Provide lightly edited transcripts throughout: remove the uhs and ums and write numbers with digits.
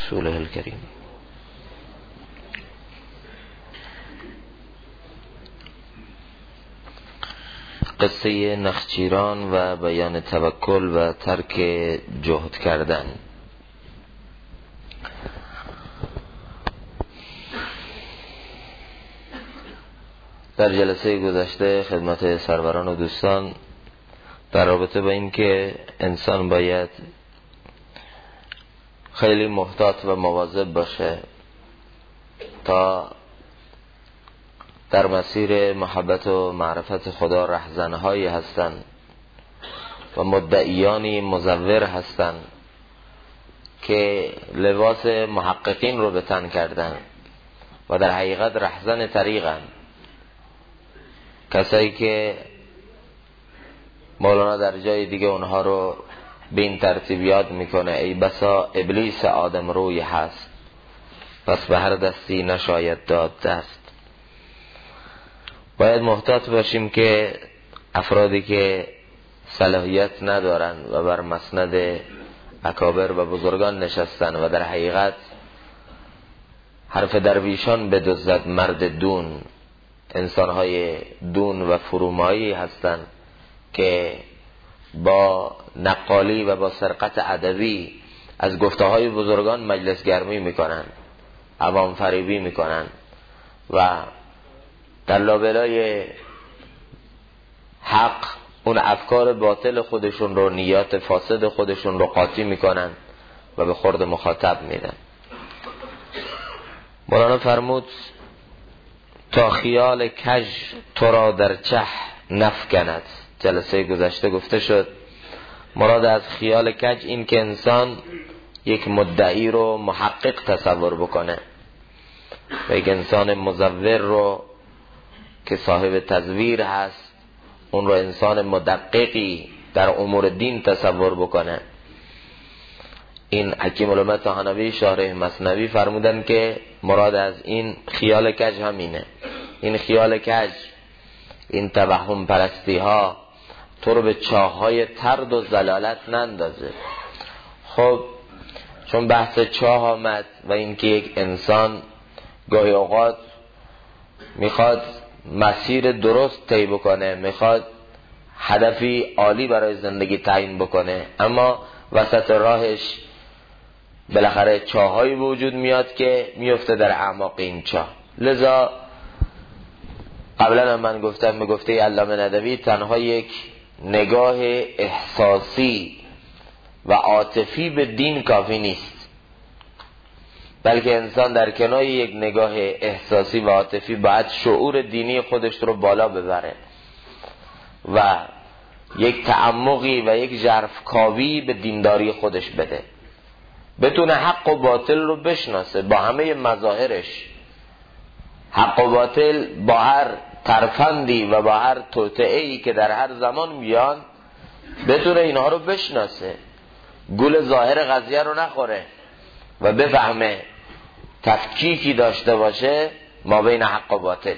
رسوله الكريم. قصه نخچیران و بیان توکل و ترک جهد کردن. در جلسه گذشته خدمت سروران و دوستان در رابطه با این که انسان باید خیلی محتاط و مواظب باشه تا در مسیر محبت و معرفت خدا رهزنهایی هستند و مدعیانی مزور هستند که لباس محققین رو به تن کردن و در حقیقت رهزن طریقن. کسایی که مولانا در جای دیگه اونها رو به این ترتیب یاد میکنه: ای بسا ابلیس آدم روی هست، پس به هر دستی نشاید داد دست. باید محتاط باشیم که افرادی که صلاحیت ندارن و بر مسند اکابر و بزرگان نشستن و در حقیقت حرف درویشان بدزد مرد دون، انسانهای دون و فرومایی هستند که با نقالی و با سرقت ادبی از گفته‌های بزرگان مجلس گرمی میکنن، عوام فریبی میکنن و در لابلای حق اون افکار باطل خودشون رو، نیات فاسد خودشون رو قاطی میکنن و به خورد مخاطب میدن. مولانا فرمود: تا خیال کج تو را در چه نفکند. جلسه گذشته گفته شد مراد از خیال کج این که انسان یک مدعی رو محقق تصور بکنه و یک انسان مزور رو که صاحب تزویر هست اون رو انسان مدققی در امور دین تصور بکنه. این حکیم علامه طحاوی شارح مثنوی فرمودن که مراد از این خیال کج همینه. این خیال کج، این توهم پرستی ها تو رو به چاه‌های ترد و ضلالت نندازه. خب چون بحث چاه آمد و این که یک انسان گاهی اوقات میخواد مسیر درست طی بکنه، میخواد هدفی عالی برای زندگی تعیین بکنه، اما وسط راهش بالاخره چاه‌هایی وجود میاد که میفته در اعماق این چاه. لذا قبلا هم من گفتم به گفته علامه ندوی تنها یک نگاه احساسی و عاطفی به دین کافی نیست، بلکه انسان در کنار یک نگاه احساسی و عاطفی باید شعور دینی خودش رو بالا ببره و یک تعمقی و یک ژرفکاوی به دینداری خودش بده، بتونه حق و باطل رو بشناسه با همه مظاهرش. حق و باطل با هر ترفندی و با هر توطئه‌ای که در هر زمان میان بتونه اینها رو بشناسه، گول ظاهر قضیه رو نخوره و بفهمه، تفکیکی داشته باشه ما بین حق و باطل.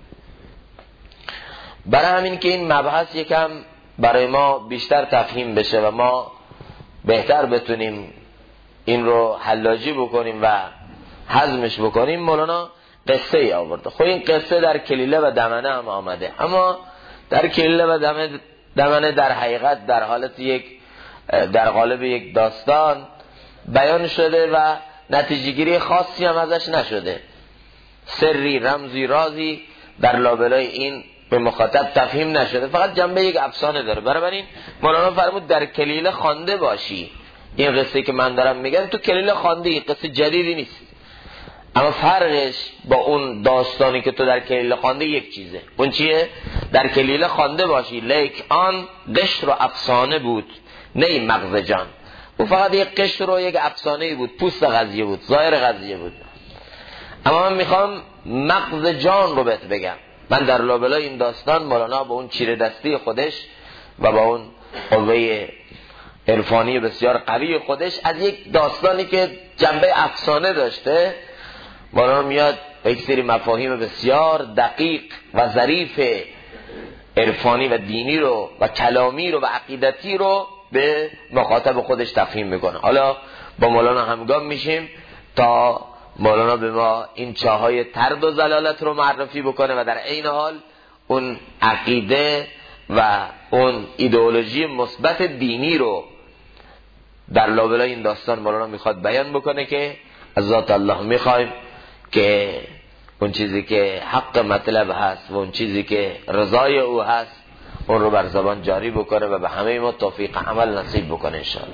برای همین که این مبحث یکم برای ما بیشتر تفهیم بشه و ما بهتر بتونیم این رو حلاجی بکنیم و هضمش بکنیم، مولانا قصه ای آورده. خب این قصه در کلیله و دمنه هم آمده، اما در کلیله و دمنه در حقیقت در حالت در قالب یک داستان بیان شده و نتیجه گیری خاصی هم ازش نشده، سری، رمزی، رازی در لابلای این به مخاطب تفهیم نشده، فقط جنبه یک افسانه داره. بنابراین مولانا فرمود در کلیله خوانده باشی. این قصه که من دارم میگم تو کلیله خوانده، این قصه جدیدی نیست، اما فرقش با اون داستانی که تو در کلیله خوانده یک چیزه. اون چیه؟ در کلیله خوانده باشی لیک آن قشر و افسانه بود نه مغز جان. او فقط یک قشر و یک افسانه بود، پوست قضیه بود، ظاهر قضیه بود. اما من میخوام مغز جان رو بهت بگم. من در لابلای این داستان مولانا با اون چیره دستی خودش و با اون قوه عرفانی بسیار قوی خودش از یک داستانی که جنبه افسانه داشته، مولانا میاد و یک سری مفاهیم بسیار دقیق و ظریف عرفانی و دینی رو و کلامی رو و عقیدتی رو به مخاطب خودش تفهیم میکنه. حالا با مولانا همگام میشیم تا مولانا به ما این چاهای ترد و زلالت رو معرفی بکنه و در عین حال اون عقیده و اون ایدئولوژی مثبت دینی رو در لابلای این داستان مولانا میخواد بیان بکنه که از ذات الله میخوایم که اون چیزی که حق مطلب هست و اون چیزی که رضای او هست اون رو بر زبان جاری بکنه و به همه ما توفیق عمل نصیب بکنه انشاءالله.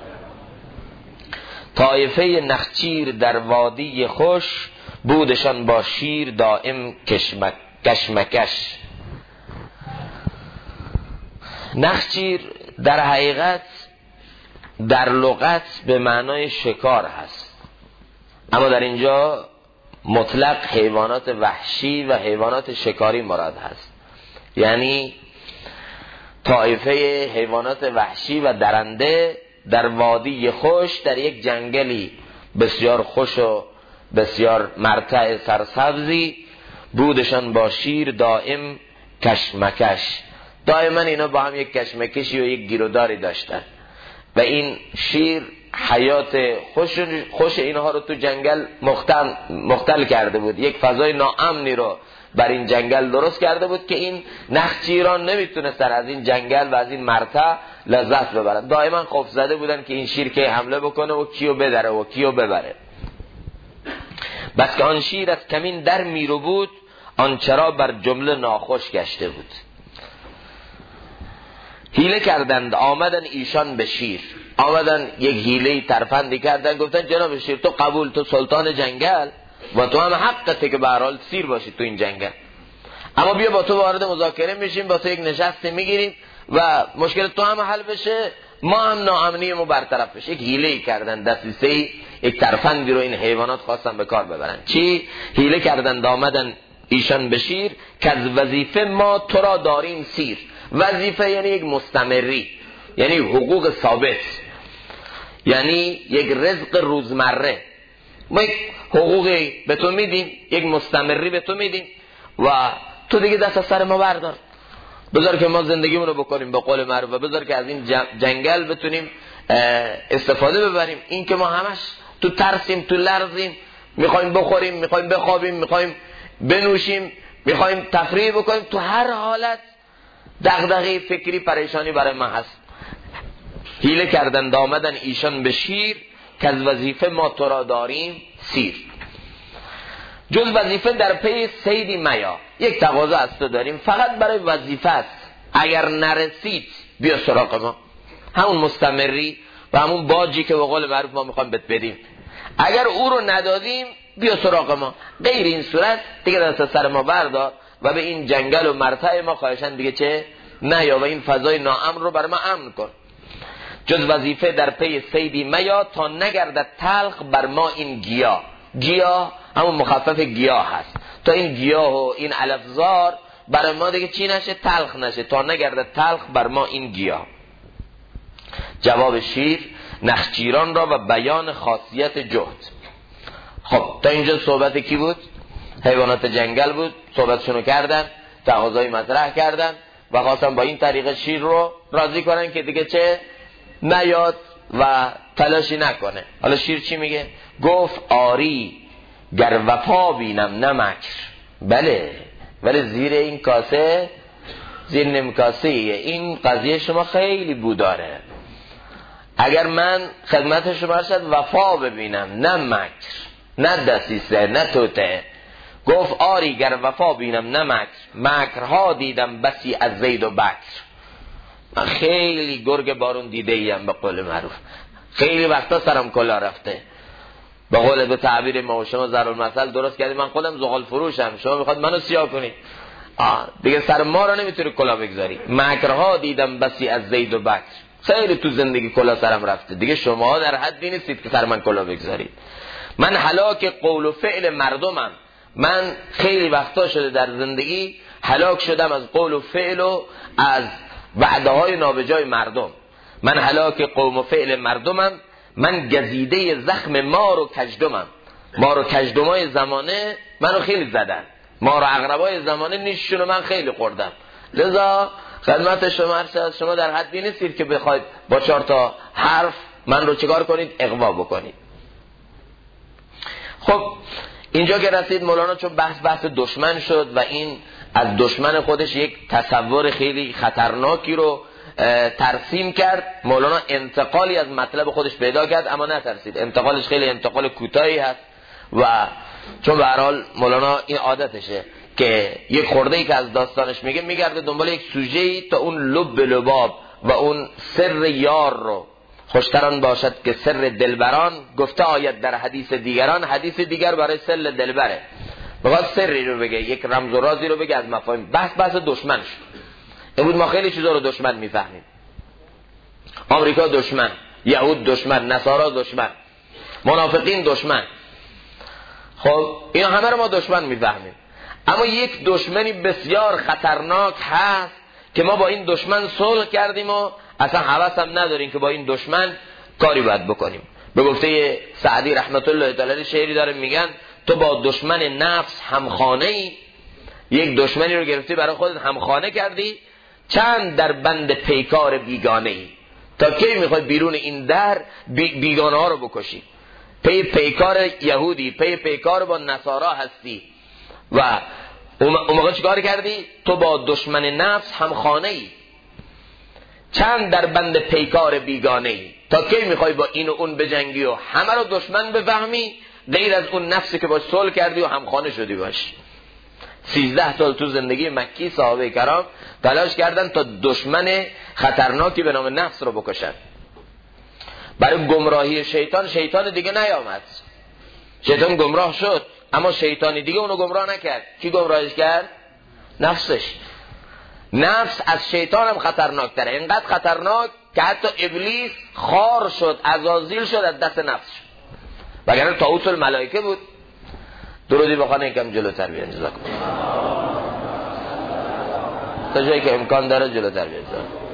طایفه نخچیر در وادی خوش، بودشان با شیر دائم کشمکش. نخچیر در حقیقت در لغت به معنای شکار هست، اما در اینجا مطلق حیوانات وحشی و حیوانات شکاری مراد هست. یعنی طایفه حیوانات وحشی و درنده در وادی خوش، در یک جنگلی بسیار خوش و بسیار مرتع سرسبزی، بودشان با شیر دائم کشمکش. دائما اینا با هم یک کشمکشی و یک گیروداری داشتن و این شیر حیات خوش اینها رو تو جنگل مختل کرده بود، یک فضای ناامنی رو بر این جنگل درست کرده بود که این نخچیران نمیتونستن از این جنگل و از این مرتع لذت ببرن. دائما خوف زده بودن که این شیر که حمله بکنه و کیو بدره و کیو ببره. بس که آن شیر از کمین در میرو بود، آن چرا بر جمله ناخوش گشته بود. حیله کردند آمدن ایشان به شیر، آمدن یک حیله ترفندی کردن، گفتن جناب شیر تو قبول، تو سلطان جنگل و تو هم حقته که به هر حال سیر باشی تو این جنگل، اما بیا با تو وارد مذاکره میشیم، با تو یک نشستی میگیریم و مشکل تو هم حل بشه، ما هم ناامنیمو برطرف بشه. یک حیله کردن، دسیسه یک ترفندی رو این حیوانات خواستن به کار ببرن. چی؟ حیله کردن آمدن ایشان به شیر، که از وظیفه ما تو را داریم سیر. وظیفه یعنی یک مستمری، یعنی حقوق ثابت، یعنی یک رزق روزمره. ما یک حقوقی به تو میدیم، یک مستمری به تو میدیم و تو دیگه دست از سر ما بردار، بذار که ما زندگیمونو بکنیم به قول معروف و بذار که از این جنگل بتونیم استفاده ببریم. این که ما همش تو ترسیم، تو لرزیم، میخوایم بخوریم، میخوایم بخوابیم، میخوایم بنوشیم، میخوایم تفریح بکنیم، تو هر حالت دغدغه فکری پریشانی برای ما هست. حیله کردند آمدن ایشان به شیر، که از وظیفه ما تو را داریم سیر. جز وظیفه در پی صیدی میا، یک تقاضا از تو داریم، فقط برای وظیفه است، اگر نرسید بیا سراغ ما، همون مستمری و همون باجی که به قول معروف ما میخوایم بهت بدیم، اگر او رو ندادیم بیا سراغ ما، غیر این صورت دیگه دست سر ما بردار و به این جنگل و مرتع ما خواهشن دیگه چه نیا و این فضای ناامن رو بر ما امن کن. جز وظیفه در پی صیدی میا، تا نگردد تلخ بر ما این گیاه. گیاه همون مخفف گیاه هست، تا این گیاه و این علفزار برای ما دیگه چی نشه؟ تلخ نشه، تا نگردد تلخ بر ما این گیاه. جواب شیر نخچیران را و بیان خاصیت جهد. خب تا اینجا صحبت کی بود؟ حیوانات جنگل بود. صحبتشونو کردن، تقاضای مطرح کردن و خواستن با این طریق شیر رو راضی کنن که دیگه چه نیاد و تلاشی نکنه. حالا شیر چی میگه؟ گفت آری گر وفا بینم نه مکر. بله ولی زیر این کاسه زیر نمکاسه این قضیه شما خیلی بوداره. اگر من خدمت شما شد وفا ببینم نه مکر، نه دسیسه، نه توته. گفت آری گر وفا بینم نه مکر، مکرها دیدم بسی از زید و بکر. من خیلی گرگ بارون دیده ایم به قول معروف، خیلی وقتا سرم کلا رفته. به قول به تعبیر ما و شما ضرب المثل درست کردیم، من خودم زغال فروشم، شما میخواد منو سیاه کنی، دیگه سر ما رو نمیتونی کلا بگذاری. مکرها دیدم بسی از زید و بکر. خیلی تو زندگی کلا سرم رفته، دیگه شما در حدی نیستید که سر من کلا بگذارید. من هلاک قول و فعل مردمم. من خیلی وقتا شده در زندگی هلاک شدم از قول و فعل و از وعده های نابجای مردم. من هلاک قوم و فعل مردمم، من گزیده زخم مار و کژدمم. مار و کژدمای زمانه منو خیلی زدن، مار و عقربای زمانه نیششونو من خیلی خوردم. لذا خدمت شما هست، شما در حدی نیستید که بخواید با 4 تا حرف من رو چیکار کنید؟ اغوا بکنید. خب اینجا که رسید مولانا چون بحث دشمن شد و این از دشمن خودش یک تصور خیلی خطرناکی رو ترسیم کرد، مولانا انتقالی از مطلب خودش پیدا کرد اما نترسید. انتقالش خیلی انتقال کوتاهی هست و چون به هر حال مولانا این عادتشه که یک خورده‌ای که از داستانش میگه میگرده دنبال یک سوژه‌ای تا اون لب لباب و اون سر یار رو، خوشتران باشد که سر دلبران گفته آید در حدیث دیگران، حدیث دیگر برای سر دلبره، بخواد سری رو بگه، یک رمز و رازی رو بگه از مفاهیم. بحث دشمن شد. امروز ما خیلی چیزا رو دشمن میفهمیم. آمریکا دشمن، یهود دشمن، نصارا دشمن، منافقین دشمن. خب اینا همه رو ما دشمن میفهمیم، اما یک دشمنی بسیار خطرناک هست که ما با این دشمن صلح کردیم و اصلا حواس هم نداریم که با این دشمن کاری باید بکنیم. به گفته سعدی رحمت الله تعالی شعری داره میگن تو با دشمن نفس همخانه ای، یک دشمنی رو گرفتی برای خودت همخانه کردی، چند در بند پیکار بیگانه ای، تا کی میخوای بیرون این در بیگانه ها رو بکشی؟ پیکار یهودی، پیکار با نصارا هستی و اون موقع چیکار کردی؟ تو با دشمن نفس همخانه ای، چند در بند پیکار بیگانه ای، تا کی میخوای با این و اون بجنگی و همه رو دشمن بفهمی غیر از اون نفسی که باش صلح کردی و همخانه شدی باش. 13 سال تو زندگی مکی صحابه کرام تلاش کردن تا دشمن خطرناکی به نام نفس رو بکشن. برای گمراهی شیطان دیگه نیامد، شیطان گمراه شد اما شیطانی دیگه اونو گمراه نکرد. کی گمراهش کرد؟ نفسش. نفس از شیطان هم خطرناکتره، اینقدر خطرناک که حتی ابلیس خار شد، عزازیل شد از دست نفس شد، وگرنه طاغوت الملائکه بود. درودی بخوانه یکم جلوتر بیان. جزاکم تا جایی که امکان داره جلوتر بیان.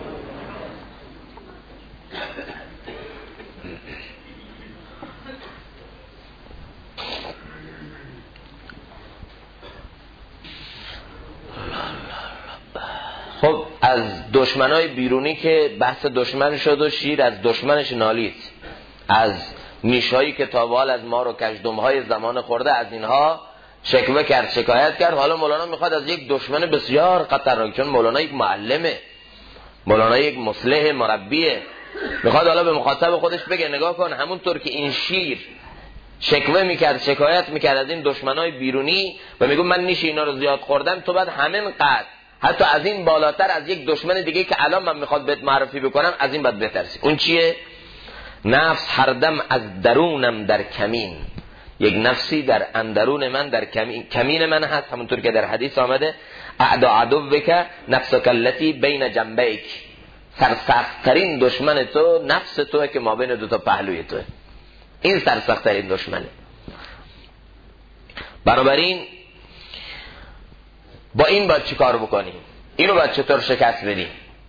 خب از دشمنای بیرونی که بحث دشمن شد و شیر از دشمنش نالید، از نیشایی که تا به حال از ما رو کژدم‌های زمان خورده از اینها شکوه کرد، شکایت کرد. حالا مولانا میخواد از یک دشمن بسیار خطرناک، چون مولانا یک معلمه، مولانا یک مصلح مربیه، میخواد حالا به مخاطب خودش بگه نگاه کن، همونطور که این شیر شکوه میکرد، شکایت میکرد از این دشمنای بیرونی و میگه من نیش اینا رو زیاد خوردم، تو بعد همین قدر حتی از این بالاتر از یک دشمن دیگه که الان من میخواد بهت معرفی بکنم از این باید بترسی. اون چیه؟ نفس هر دم از درونم در کمین، یک نفسی در اندرون من در کمین من هست، همونطور که در حدیث آمده اعدا عدوک نفسک التی بین جنبیک، سرسخت‌ترین دشمن تو نفس توه که ما بین دو تا پهلوی توه، این سرسخت‌ترین دشمنه. بنابراین با این باید چی کار بکنیم؟ اینو باید چطور شکست بدیم؟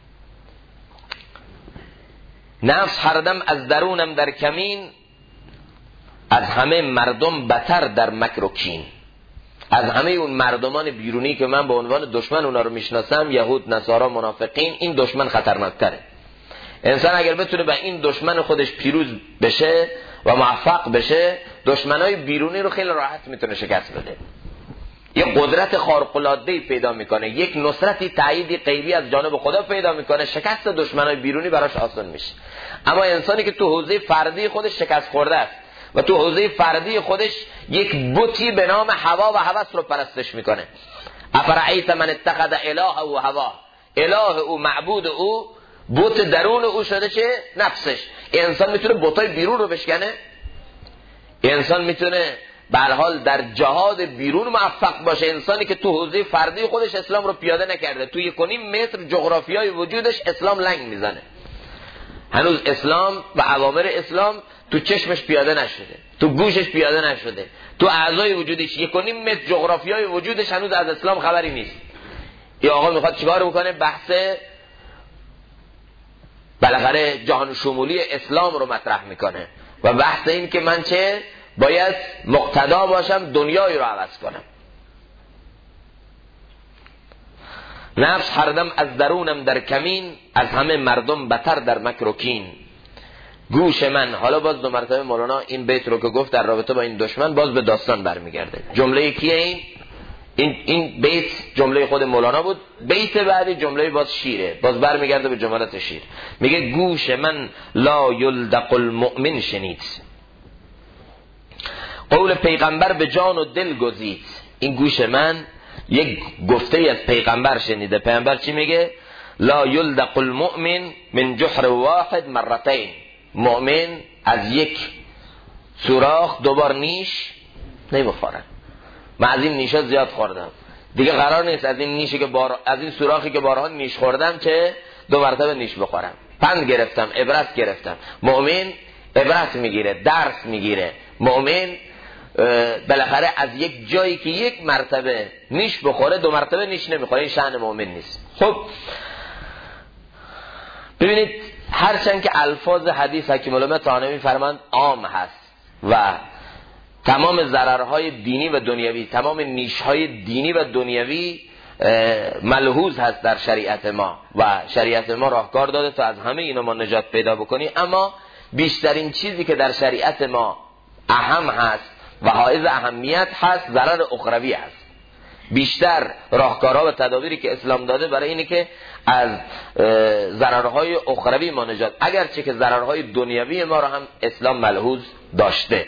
نفس هر دم از درونم در کمین، از همه مردم بتر در مکر و کین. از همه اون مردمان بیرونی که من به عنوان دشمن اونا رو میشناسم، یهود، نصارا، منافقین، این دشمن خطرناکتره. انسان اگر بتونه به این دشمن خودش پیروز بشه و موفق بشه، دشمنای بیرونی رو خیلی راحت میتونه شکست بده. یک قدرت خارق‌العاده‌ای پیدا میکنه، یک نصرتی تأییدی غیبی از جانب خدا پیدا میکنه، شکست دشمنای بیرونی براش آسان میشه. اما انسانی که تو حوزه فردی خودش شکست خورده است و تو حوزه فردی خودش یک بتی به نام هوا و هوس رو پرستش میکنه، افرعیت من اتخذ الهه و هوا، اله او، معبود او، بت درون او شده چه؟ نفسش. انسان میتونه بتای بیرون رو بشکنه؟ انسان میتونه به هر حال در جهاد بیرون موفق باشه؟ انسانی که تو حوزه فردی خودش اسلام رو پیاده نکرده، تو 1.5 متر جغرافیای وجودش اسلام لنگ میزنه، هنوز اسلام و اوامر اسلام تو چشمش پیاده نشده، تو گوشش پیاده نشده، تو اعضای وجودش 1.5 متر جغرافیای وجودش هنوز از اسلام خبری نیست. این آقا میخواد چیکار بکنه؟ بحث بالاخره جهان شمولی اسلام رو مطرح میکنه و بحث این که من چه باید مقتدا باشم دنیای رو عوض کنم. نفس هر دم از درونم در کمین، از همه مردم بتر در مکر و کین. گوش من. حالا باز 2 مرتبه مولانا این بیت رو که گفت در رابطه با این دشمن باز به داستان برمیگرده. جمله کیه این بیت جمله خود مولانا بود، بیت بعدی جمله باز شیره، باز برمیگرده به جملات شیر. میگه گوش من لا یلدق المؤمن شنید، قول پیغمبر به جان و دل گزید. این گوش من یک گفته از پیغمبر شنیده. پیغمبر چی میگه؟ لا یلدق المؤمن من جحر واحد مرتين، مؤمن از یک سوراخ 2 بار نیش نمیخوره. من از این نیشا زیاد خوردم، دیگه قرار نیست از این نیشی که از این سوراخی که بارها نیش خوردم چه 2 مرتبه نیش بخورم. پند گرفتم، عبرت گرفتم. مؤمن عبرت میگیره، درس میگیره. مؤمن بالاخره از یک جایی که 1 مرتبه نیش بخوره 2 مرتبه نیش نمیخوره. این شأن مؤمن نیست. خب ببینید، هرچند که الفاظ حدیث حکیم الامه طحاوی فرمان عام هست و تمام ضررهای دینی و دنیوی، تمام نیشهای دینی و دنیوی ملحوظ هست در شریعت ما و شریعت ما راهکار داده تا از همه اینا ما نجات پیدا بکنیم، اما بیشترین چیزی که در شریعت ما اهم هست و حائز اهمیت هست ضرر اخروی هست. بیشتر راهکارها و تدابیری که اسلام داده برای اینه که از ضررهای اخروی ما نجات، اگرچه که ضررهای دنیوی ما را هم اسلام ملحوظ داشته.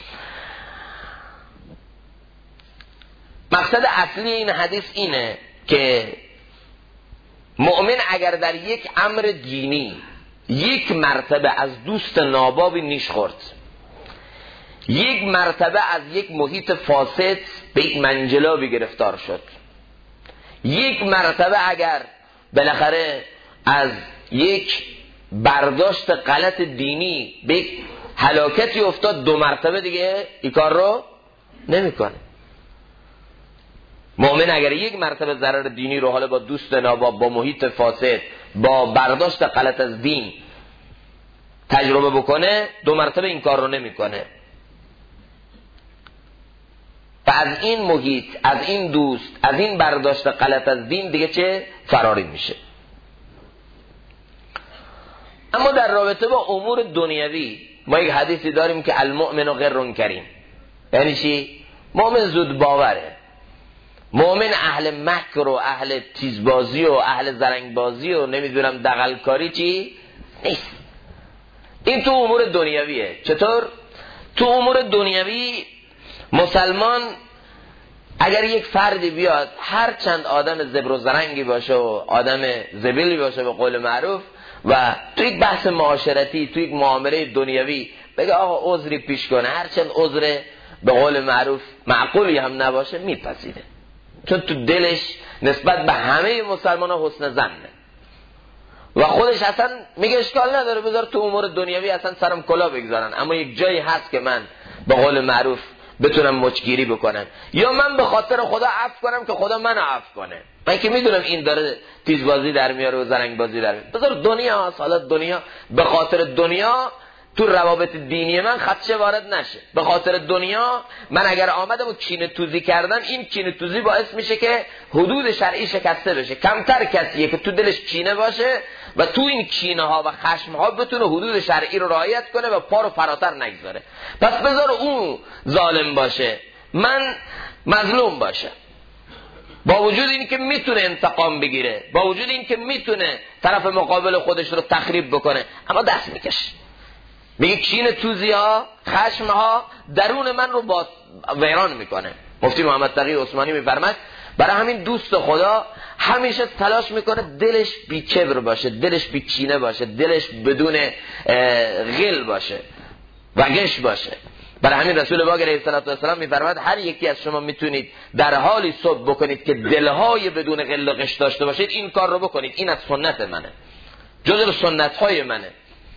مقصد اصلی این حدیث اینه که مؤمن اگر در یک امر دینی 1 مرتبه از دوست نابابی نیش خورد، 1 مرتبه از یک محیط فاسد به یک منجلابی گرفتار شد، 1 مرتبه اگر بالاخره از یک برداشت غلط دینی به یک هلاکتی افتاد، 2 مرتبه دیگه این کار رو نمیکنه. مؤمن اگر 1 مرتبه ضرر دینی رو حالا با دوست ناباب، با محیط فاسد، با برداشت غلط از دین تجربه بکنه، 2 مرتبه این کار رو نمیکنه و از این محیط، از این دوست، از این برداشت غلط از دین دیگه چه فراری میشه. اما در رابطه با امور دنیوی ما یک حدیثی داریم که المؤمن غر کریم. یعنی چی؟ مؤمن زود باوره، مؤمن اهل مکر و اهل تیزبازی و اهل زرنگبازی و نمیدونم دغلکاری چی نیست. این تو امور دنیویه. چطور؟ تو امور دنیوی مسلمان اگر یک فردی بیاد هر چند آدم زبر و زرنگی باشه و آدم زبیلی باشه به قول معروف و تو یک بحث معاشرتی، تو یک معامله دنیوی بگه آقا عذری پیش کنه، هر چند عذر به قول معروف معقولی هم نباشه میپذیره، چون تو دلش نسبت به همه مسلمان ها حسن ظنه و خودش اصلا میگه اشکال نداره بذار تو امور دنیوی اصلا سرم کلا بگذارن، اما یک جایی هست که من به قول معروف بتونم مچگیری بکنم یا من به خاطر خدا عفو کنم که خدا منو عفو کنه. من که میدونم این داره تیزبازی در میاره و زرنگبازی در میاره، بذار دنیا حالت دنیا، به خاطر دنیا تو روابط دینی من خدشه وارد نشه. به خاطر دنیا من اگر آمدم و کینه توزی کردم، این کینه توزی باعث میشه که حدود شرعی شکسته بشه. کمتر کسیه که تو دلش کینه باشه و تو این کینه ها و خشم ها بتونه حدود شرعی رو رعایت کنه و پا رو فراتر نگذاره. پس بذار اون ظالم باشه، من مظلوم باشه، با وجود این که میتونه انتقام بگیره، با وجود این که میتونه طرف مقابل خودش رو تخریب بکنه، اما دست میکشه. میگه کینه توزی ها، خشم ها درون من رو با ویران میکنه. مفتی محمد تقی عثمانی میفرماد برای همین دوست خدا همیشه تلاش میکنه دلش بی کبر باشه، دلش بی کینه باشه، دلش بدون غل باشه و غش باشه. برای همین رسول پاک علیه السلام میفرماد هر یکی از شما میتونید در حالی صبح بکنید که دلهای بدون غل و غش داشته باشید، این کار رو بکنید، این از سنت منه، جزء سنت های منه.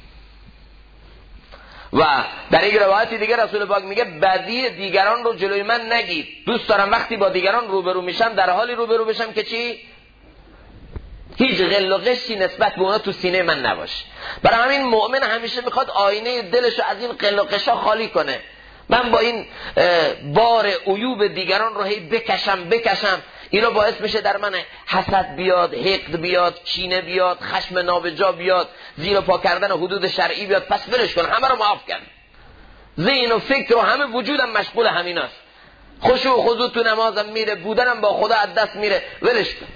و در یک روایتی دیگه رسول پاک میگه بدی دیگران رو جلوی من نگید، دوست دارم وقتی با دیگران روبرو میشم در حالی روبرو بشم که چی؟ هیچ غل و غشی نسبت به اونا تو سینه من نباشه. برای همین مؤمن همیشه میخواد آینه دلشو از این غل و غشا خالی کنه. من با این بار عیوب دیگران رو هی بکشم اینو باعث میشه در من حسد بیاد، حقد بیاد، کینه بیاد، خشم نابجا بیاد، زیر پا کردن حدود شرعی بیاد. پس ولش کن، همه رو معاف کن. ذهن و فکر و همه وجودم مشغول همیناست. خشوع و خضوع تو نمازم میره، بودنم با خدا از دست میره، ولش کن.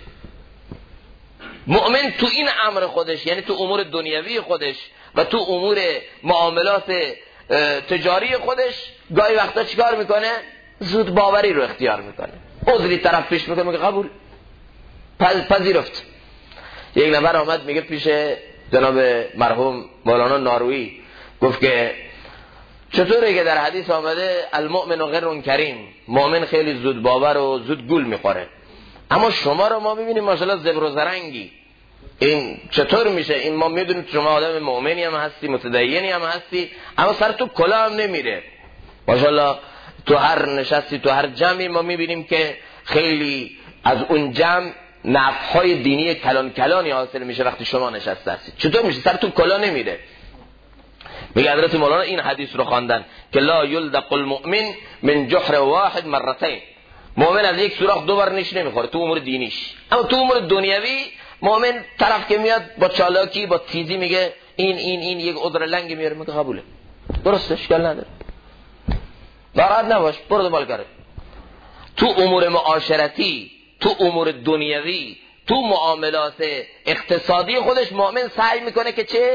مؤمن تو این امر خودش، یعنی تو امور دنیوی خودش و تو امور معاملات تجاری خودش، گاهی وقتا چیکار میکنه؟ زود باوری رو اختیار میکنه. عذری طرف پیش میکنه، میگه قبول، پذیرفت. یک نفر آمد میگه پیش جناب مرحوم مولانا نارویی، گفت که چطوره که در حدیث آمده المؤمن غر کریم، مؤمن خیلی زود باور و زود گول میخوره، اما شما رو ما ببینیم ماشاءالله زبر و زرنگی، این چطور میشه؟ این ما میدونیم شما آدم مؤمنی هم هستی، متدینی هم هستی، اما سر تو کلاه هم نمیره ماشاءالله. تو هر نشستی، تو هر جمعی ما میبینیم که خیلی از اون جمع نفعهای دینی کلان کلانی حاصل میشه وقتی شما نشسته هستید. چطور میشه؟ سر تو کلاه نمیره. میگه حضرت مولانا این حدیث رو خواندن که لا یلدق المؤمن من جحر واحد مرتين، مؤمن از یک سوراخ دو بار نیش نمیخوره تو امور دینیش. اما تو امور دنیوی مؤمن طرف که میاد با چالاکی با تیزی میگه این یک عذر لنگی میاره، میگه قبوله، درسته، اشکال نداره، ناراحت نباش، برو دنبال کار. تو امور معاشرتی، تو امور دنیوی، تو معاملات اقتصادی خودش مؤمن سعی میکنه که چه؟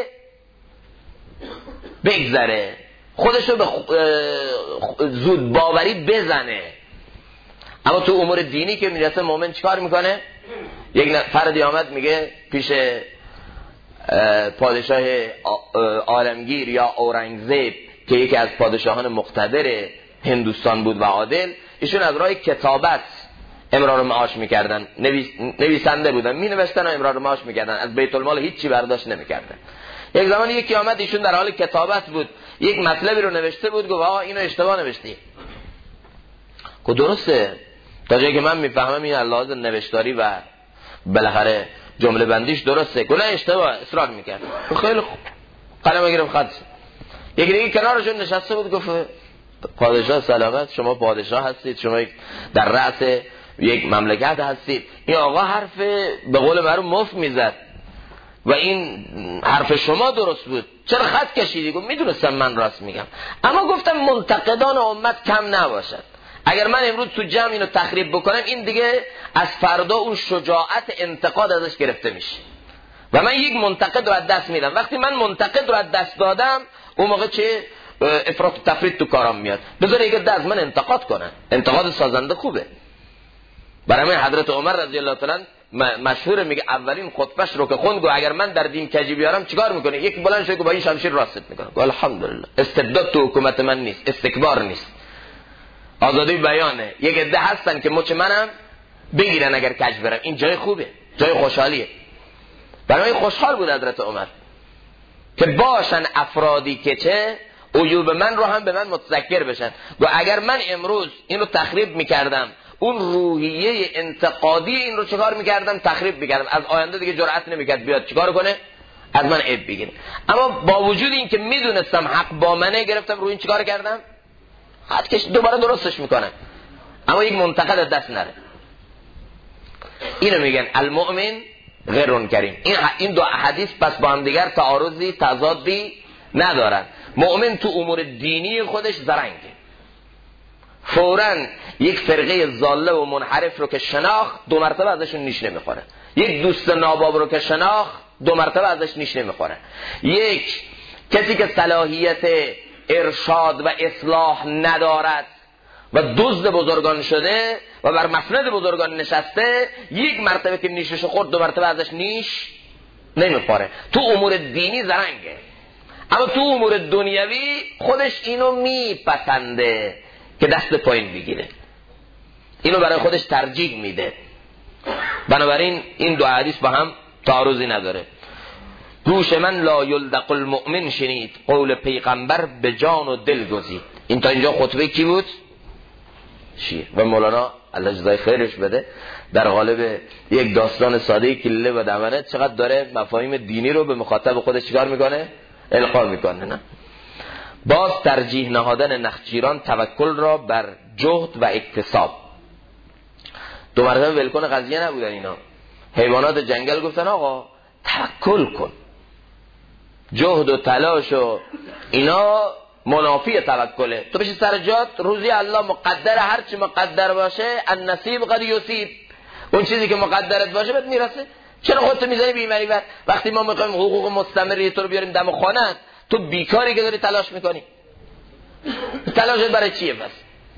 بگذره، خودشو به زود باوری بزنه. اما تو امور دینی که میرسه مؤمن چیکار میکنه؟ یک فردی آمد میگه پیش پادشاه عالمگیر یا اورنگزیب که یکی از پادشاهان مقتدر هندوستان بود و عادل، ایشون از راه کتابت امرار معاش میکردن، نویسنده بودن، مینوشتن و امرار معاش میکردن، از بیت المال هیچی برداشت نمیکردن. یک زمان یکی آمد، ایشون در حال کتابت بود، یک مطلبی رو نوشته بود، گفت آقا اینو اشتباه نوشتی. گفت درسته، تا جایی که من میفهمم این لحاظ نوشتاری و بالاخره جمله بندیش درسته. گفت نه اشتباه، اصرار میکرد. خیلی خوب، قلم گرفت خط. یک دیگه کنارشون نشسته بود، گفت پادشاه سلامت، شما پادشاه هستید، شما در رأس یک مملکت هستید، این آقا حرف به قول معروف مفت میزد و این حرف شما درست بود، چرا خط کشیدی؟ گفت میدونستم من راست میگم، اما گفتم منتقدان امت کم نباشد. اگر من امروز تو جمع اینو تخریب بکنم، این دیگه از فردا اون شجاعت انتقاد ازش گرفته میشه و من یک منتقد رو از دست میدم. وقتی من منتقد رو از دست دادم، اون موقع چه افراط و تفرید تو کارم میاد. بذار یک عده از من انتقاد کنن، انتقاد سازنده خوبه. برای من حضرت عمر رضی الله تعالی مشهور میگه اولین خطبهش رو که خوند، گفت اگر من در دین کجی بیارم چیکار میکنه؟ یک بلند شد با این شمشیر راست میکنه. گفت الحمدلله، استبداد تو حکومت من نیست، استکبار نیست، آزادی بیانه. یک عده هستن که مچ منم بگیرن اگر کج برم، این جای خوبه، جای خوشحالیه. برای من خوشحال بود حضرت عمر که باشن افرادی که چه عیوب من رو هم به من متذکر بشن. و اگر من امروز این رو تخریب میکردم، اون روحیه انتقادی این رو چکار میکردم؟ تخریب میکردم. از آینده دیگه جرأت نمیکرد بیاد چیکار کنه؟ از من عیب بگیره. اما با وجود این که میدونستم حق با منه، گرفتم روی این چیکار کردم؟ خط کش، دوباره درستش میکنه، اما یک منتقد دست نره. اینو میگن المؤمن غیر کریم. این دو حدیث پس با هم دیگر تعارضی تضادی ندارن. مؤمن تو امور دینی خودش زرنگه، فوراً یک فرقه ضاله و منحرف رو که شناخت، دو مرتبه ازشون نیش نمیخوره. یک دوست ناباب رو که شناخت، دو مرتبه ازش نیش نمیخوره. یک کسی که صلاحیت ارشاد و اصلاح ندارد و دزد بزرگان شده و بر مسند بزرگان نشسته، یک مرتبه که نیشش خورد، دو مرتبه ازش نیش نمیخوره. تو امور دینی زرنگه، اما تو امور دنیوی خودش اینو میپسنده که دست پایین بگیره، اینو برای خودش ترجیح میده. بنابراین این دو حدیث با هم تعارضی نداره. گوش من لا یلدق المؤمن شنید، قول پیغمبر به جان و دل گزید. این تا اینجا خطبه کی بود؟ شیر. و مولانا الله جزای خیرش بده در قالب یک داستان ساده کله و دمنه چقدر داره مفاهیم دینی رو به مخاطب خودش چیکار میکنه؟ القا میکنه. نه باز ترجیح نهادن نخجیران توکل را بر جهد و اکتساب. دو مرتبه ولکن قضیه نبودن اینا. حیوانات جنگل گفتن آقا توکل کن، جهد و تلاش و اینا منافی توکله، تو بشی سر جات، روزی الله مقدر، هر چی مقدر باشه النصیب قد یصیب، اون چیزی که مقدرت باشه بهت میرسه. چرا خودت میزنی به این ور این؟ وقتی ما میخوایم حقوق مستمری تو رو بیاریم دم خانه، تو بیکاری که داری تلاش میکنی، تلاشت برای چیه؟ بس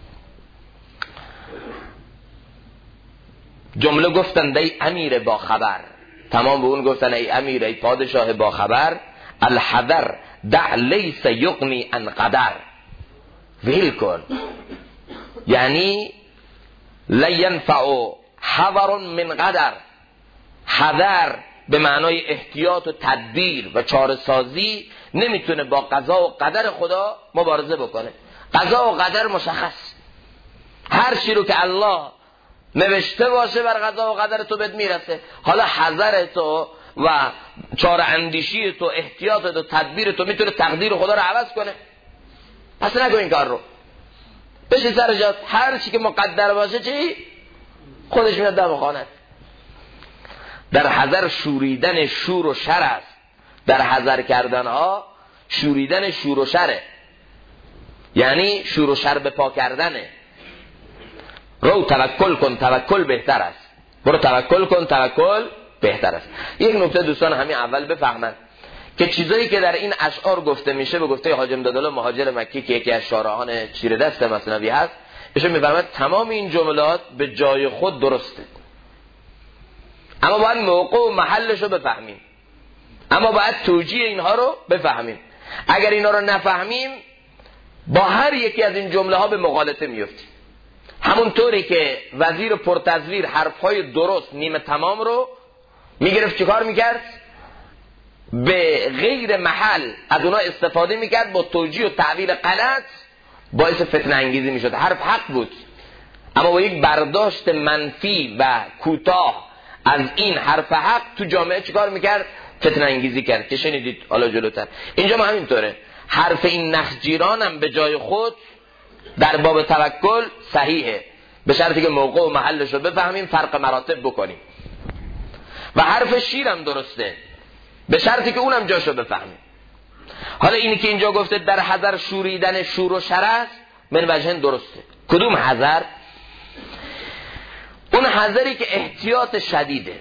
جمله گفتن ای امیر با خبر، تمام به اون گفتن ای امیر، ای پادشاه با خبر، الحذر دع لیس یغنی عن قدر، ویل کن، یعنی لینفع حذر من قدر. حذر به معنای احتیاط و تدبیر و چاره سازی نمیتونه با قضا و قدر خدا مبارزه بکنه. قضا و قدر مشخص، هر چی رو که الله نوشته باشه بر قضا و قدر تو بهت میرسه. حالا حذر تو و چاره اندیشی تو، احتیاط تو، تدبیر تو میتونه تقدیر خدا رو عوض کنه؟ پس نگو این کار رو، بشی سر جات، هر چی که مقدر باشه چی خودش میاد دم خانه. در حذر شوریدن شور و شر است، در حذر کردن ها شوریدن شور و شره، یعنی شور و شر به پا کردنه. رو توکل کن، توکل بهتر است، برو توکل کن، توکل بهتر است. یک نکته دوستان همین اول بفهمن که چیزایی که در این اشعار گفته میشه، به گفته حاجی امدادالله مهاجر مکی که یکی از شارحان چیره دست مثنوی هست، ایشون میفرماید تمام این جملات به جای خود درسته، اما باید موقع و محلش رو بفهمیم، اما باید توجیه اینها رو بفهمیم. اگر اینا رو نفهمیم با هر یکی از این جمله ها به مغالطه میفتیم. همونطوری که وزیر پرتزویر حرفهای درست نیمه تمام رو میگرفت چیکار میکرد؟ به غیر محل از اونا استفاده میکرد، با توجیه و تعویل غلط باعث فتنه انگیزی میشد. حرف حق بود اما با یک برداشت منفی و کوتاه از این حرف حق تو جامعه چیکار میکرد؟ فتنه انگیزی کرد که شنیدید حالا جلوتر. اینجا ما همینطوره، حرف این نخجیران هم به جای خود در باب توکل صحیحه، به شرطی که موقع و محلش رو بفهمیم، فرق مراتب بکنیم. و حرف شیر هم درسته، به شرطی که اونم جاشو بفهمیم. حالا اینی که اینجا گفته در حذر شوریدن شور و شر است، من وجهن درسته. کدوم حذر؟ اون حذری که احتیاط شدیده،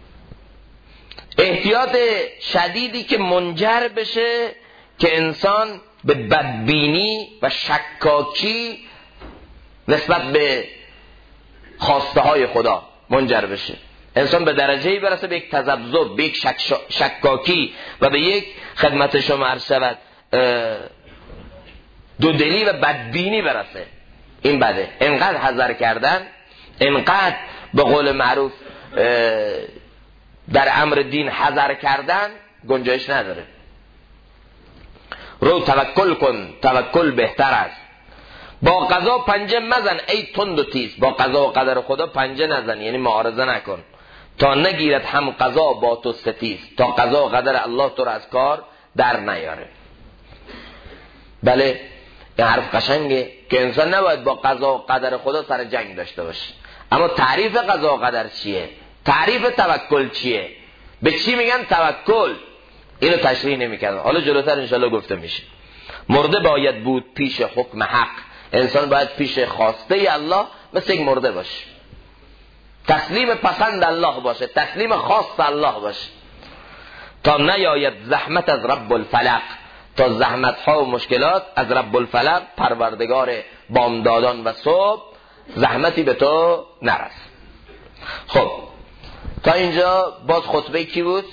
احتیاط شدیدی که منجر بشه که انسان به بدبینی و شکاکی نسبت به خواسته های خدا منجر بشه. انسان به درجه‌ای برسه به یک تذبذب، به یک شکاکی و به یک خدمت شما عرض شود دودلی و بدبینی برسه. این بده. انقدر حذر کردن، انقدر به قول معروف در امر دین حذر کردن گنجایش نداره. رو توکل کن، توکل بهتر است. با قضا پنجه مزن ای تند و تیز، با قضا و قدر خدا پنجه نزن، یعنی معارضه نکن تا نگیرد هم قضا با تو ستیز، تا قضا و قدر الله تو را از کار در نیاره. بله این حرف قشنگه که انسان نباید با قضا و قدر خدا سر جنگ داشته باشه. اما تعریف قضا و قدر چیه؟ تعریف توکل چیه؟ به چی میگن توکل؟ اینو تشریح نمی‌کنه. حالا جلوتر انشالله گفته میشه. مرده باید بود پیش حکم حق، انسان باید پیش خواسته الله مثل یک مرده باشه، تسلیم پسند الله باشه، تسلیم خاص الله باشه، تا نیاید زحمت از رب الفلق، تا زحمت ها و مشکلات از رب الفلق پروردگار بامدادان و صبح زحمتی به تو نرسه. خب تا اینجا باز خطبه کی بود؟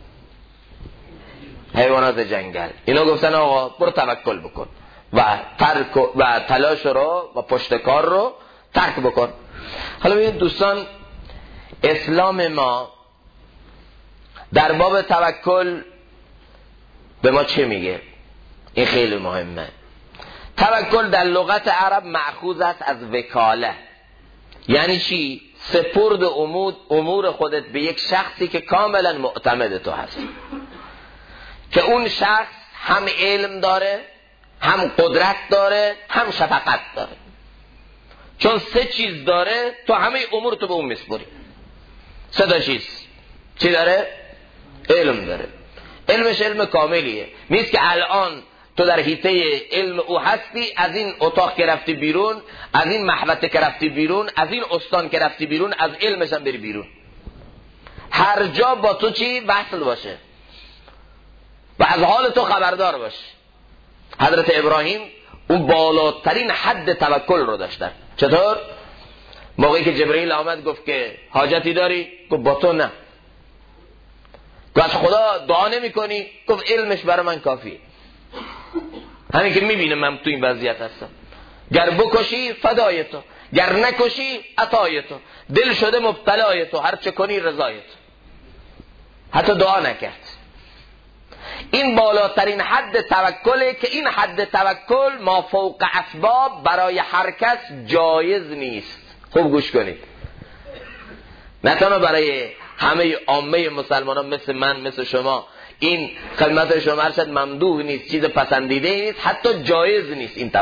حیوانات جنگل. اینا گفتن آقا برو توکل بکن و تلاش رو و پشتکار رو ترک بکن. حالا ببینید دوستان، اسلام ما در باب توکل به ما چه میگه؟ این خیلی مهمه. توکل در لغت عرب مأخوذ است از وکاله. یعنی چی؟ سپرد امور خودت به یک شخصی که کاملا معتمد تو هست، که اون شخص هم علم داره، هم قدرت داره، هم شفقت داره. چون 3 چیز داره تو همه امور تو به اون میسپری. 3 تا چیز چی داره؟ علم داره. علمش علم کاملیه، نیست که الان تو در حیطه علم او هستی، از این اتاق که رفتی بیرون، از این محوطه که رفتی بیرون، از این استان که رفتی بیرون، از علمش هم بری بیرون. هر جا با تو چی وصل باشه و از حال تو خبردار باشه. حضرت ابراهیم اون بالاترین حد توکل رو داشتن. چطور؟ موقعی که جبرئیل آمد گفت که حاجتی داری؟ گفت با تو نه. گفت از خدا دعا نمی کنی؟ گفت علمش برای من کافیه، همین که میبینه من تو این وضعیت هستم. گر بکشی فدای تو، گر نکشی عطای تو، دل شده مبتلای تو، هر چه کنی رضای تو. حتی دعا نکرد. این بالاترین حد توکله که این حد توکل ما فوق اسباب برای هر کس جایز نیست. خوب گوش کنید، نه تنها برای همه عامه مسلمانان مثل من مثل شما این خدمت شما ارشد ممدوح نیست، چیز پسندیده نیست، حتی جایز نیست. این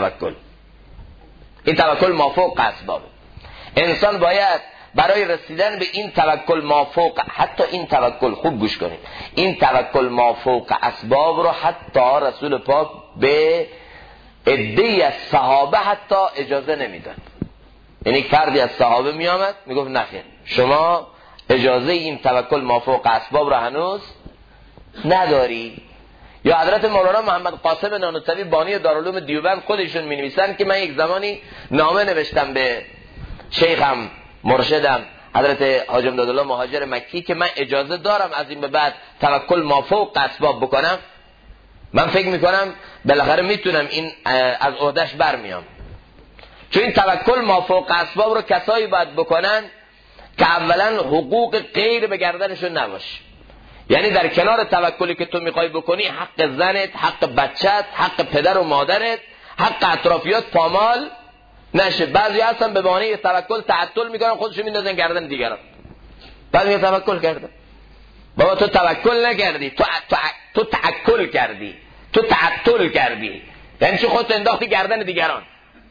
توکل ما فوق اسباب. انسان باید برای رسیدن به این توکل مافوق، حتی این توکل، خوب گوش کنید، این توکل مافوق اسباب رو حتی رسول پاک به عده‌ای از صحابه حتی اجازه نمیداد. یعنی فردی از صحابه می آمد می گفت نخیر، شما اجازه این توکل مافوق اسباب رو هنوز نداری. یا حضرت مولانا محمد قاسم نانوتوی بانی دارالعلوم دیوبند خودشون می نویسن که من یک زمانی نامه نوشتم به شیخم مرشدم حضرت حاج امدادالله مهاجر مکی که من اجازه دارم از این به بعد توکل مافوق اسباب بکنم. من فکر میکنم بالاخره میتونم این از عهدهش برمیام، چون این توکل مافوق اسباب رو کسایی باید بکنن که اولا حقوق غیر به گردنشون نباشه. یعنی در کنار توکلی که تو میخوای بکنی حق زنت، حق بچت، حق پدر و مادرت، حق اطرافیات پامال نشه. بعضی هستن به بهانه توکل تعطل میکنن، خودشون میندازن گردن دیگران. بعد میگه توکل کردم. بابا تو توکل نکردی، تو تعکل کردی، تو تعطل کردی. یعنی چه خودت انداختی گردن دیگران.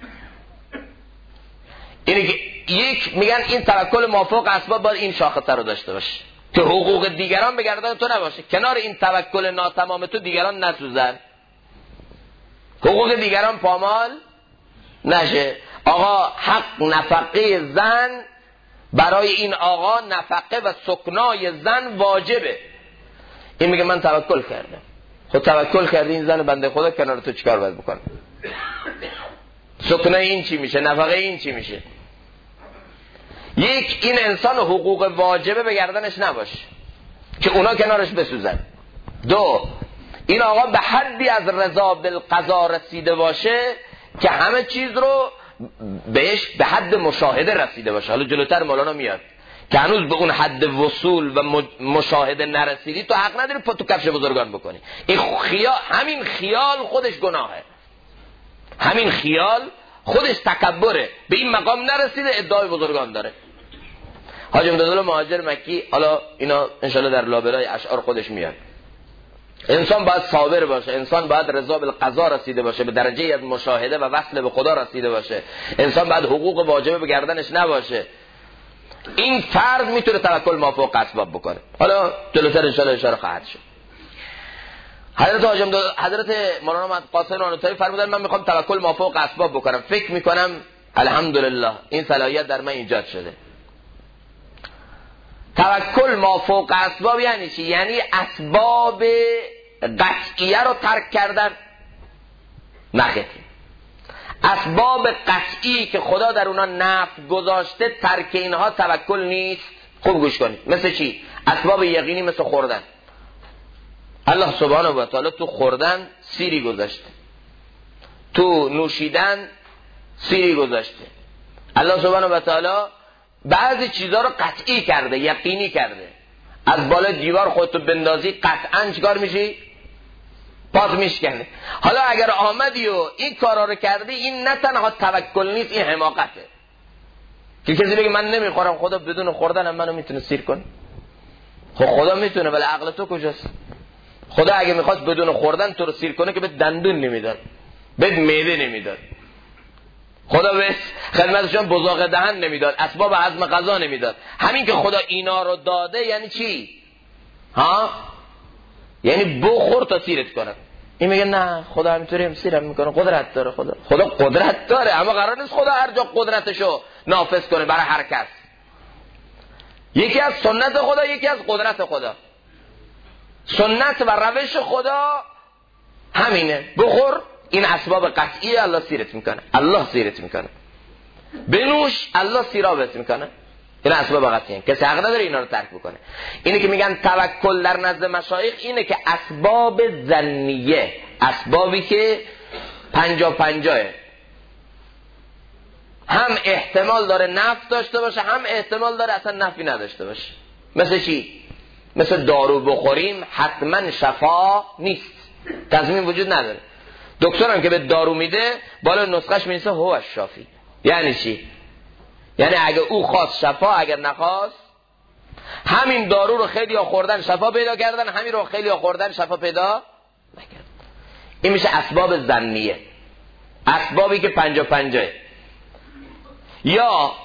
اینه که یک میگن این توکل موافق اسباب باید این شاخصه رو داشته باشه که حقوق دیگران به گردن تو نباشه. کنار این توکل ناتمام تو دیگران نسوزن، حقوق دیگران پامال نشه. آقا حق نفقه زن برای این آقا نفقه و سکنای زن واجبه. این میگه من توکل کردم. خود توکل کردی این زن بنده خدا کنار تو چیکار باید بکنه؟ سکنای این چی میشه؟ نفقه این چی میشه؟ یک، این انسان حقوق واجبه به گردنش نباشه که اونا کنارش بسوزن. دو، این آقا به حدی از رضا بالقضا رسیده باشه که همه چیز رو بهش به حد مشاهده رسیده باشه. حالا جلوتر مولانا میاد که هنوز به اون حد وصول و مشاهده نرسیدی تو حق نداری تو کفش بزرگان بکنی. همین خیال خودش گناهه، همین خیال خودش تکبره. به این مقام نرسیده ادعای بزرگان داره. حاج امدادالله مهاجر مکی، حالا اینا انشالله در لابلای اشعار خودش میاد. انسان باید صابر باشه، انسان باید رضا بالقضا رسیده باشه، به درجه از مشاهده و وصل به خدا رسیده باشه. انسان باید حقوق واجبه به گردنش نباشه. این فرد میتونه توکل مافوق اسباب بکنه. حالا جلوتر انشالله اشاره خواهد شد. حضرت مولانا محمد قاسم نانوتوی فرمودن من میخوام توکل مافوق اسباب بکنم، فکر میکنم الحمدلله این صلاحیت در من ایجاد شده. توکل مافوق اسباب یعنی چی؟ یعنی اسباب قطعیه رو ترک کردن. نخیر، اسباب قطعی که خدا در اونا نفع گذاشته ترک اینها توکل نیست. خوب گوش کنید. مثل چی؟ اسباب یقینی مثل خوردن. الله سبحانه و تعالی تو خوردن سیری گذاشته، تو نوشیدن سیری گذاشته. الله سبحانه و تعالی بعضی چیزها رو قطعی کرده، یقینی کرده. از بالا دیوار خودتو بندازی قطعاً چیکار میشی؟ پات میشکنه. حالا اگر آمدی و این کارا رو کردی، این نه تنها توکل نیست، این حماقته. که کسی بگه من نمیخورم، خدا بدون خوردن منو میتونه سیر کنه. خب خدا میتونه، ولی عقل تو کجاست؟ خدا اگه میخواست بدون خوردن تو رو سیر کنه که به دندون نمیداد، به معده نمیداد. خدا به خدمتشون بزاق دهن نمیداد، اسباب هضم غذا نمیداد. همین که خدا اینا رو داده یعنی چی؟ ها؟ یعنی بخور تا سیرت کنه. این میگه نه خدا همینطوری هم سیرم میکنه، قدرت داره. خدا قدرت داره، اما قرار نیست خدا هر جا قدرتشو نافذ کنه برای هر کس. یکی از سنت خدا، یکی از قدرت خدا. سنت و روش خدا همینه، بخور، این اسباب قطعی الله سیرت میکنه، الله سیرت میکنه. بنوش، الله سیرابت میکنه. این اسباب قطعی، کسی حق نداره اینا رو ترک بکنه. اینه که میگن توکل در نزد مشایخ اینه که اسباب ظنیه، اسبابی که 50-50، هم احتمال داره نفع داشته باشه، هم احتمال داره اصلا نفعی نداشته باشه. مثل چی؟ مثل دارو بخوریم حتما شفا نیست، تضمین وجود نداره. دکتر هم که به دارو میده بالا نسخش می‌نویسه هو الشافی. یعنی چی؟ یعنی اگه او خواست شفا، اگر نخواست. همین دارو رو خیلی ها خوردن شفا پیدا کردن، همین رو خیلی ها خوردن شفا پیدا نکردن. این میشه اسباب ظنیه، اسبابی که 50-50. یا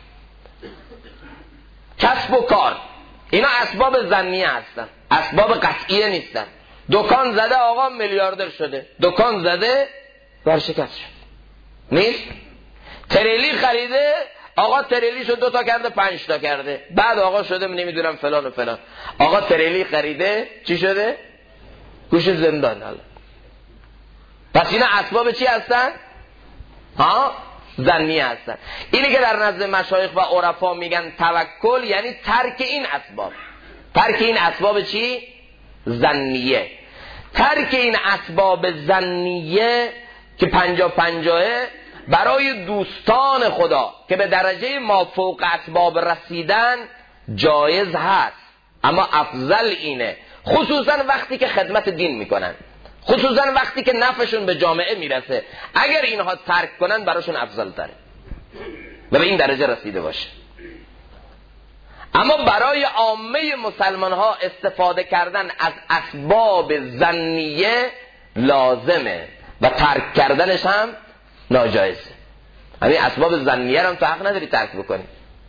کسب و کار، اینا اسباب ظنیه هستن، اسباب قطعیه نیستن. دکان زده آقا میلیاردر شده، دکان زده ورشکست شد، نیست. تریلی خریده آقا تریلیشو 2 تا کرده 5 تا کرده، بعد آقا شده نمیدونم فلان و فلان. آقا تریلی خریده چی شده؟ گوش زندان. حالا پس اینا اسباب چی هستن؟ ها؟ ظنی هستن. اینی که در نزد مشایخ و عرفا میگن توکل یعنی ترک این اسباب. ترک این اسباب چی؟ ظنیه. ترک این اسباب ظنیه که 50-50 برای دوستان خدا که به درجه مافوق اسباب رسیدن جایز هست، اما افضل اینه، خصوصا وقتی که خدمت دین میکنن، خصوصا وقتی که نفعشون به جامعه میرسه. اگر اینها ترک کنن براشون افضل تره و به این درجه رسیده باشه. اما برای عامه مسلمان ها استفاده کردن از اسباب ظنیه لازمه و ترک کردنش هم ناجایزه. همین اسباب ظنیه هم تو حق نداری ترک بکنی.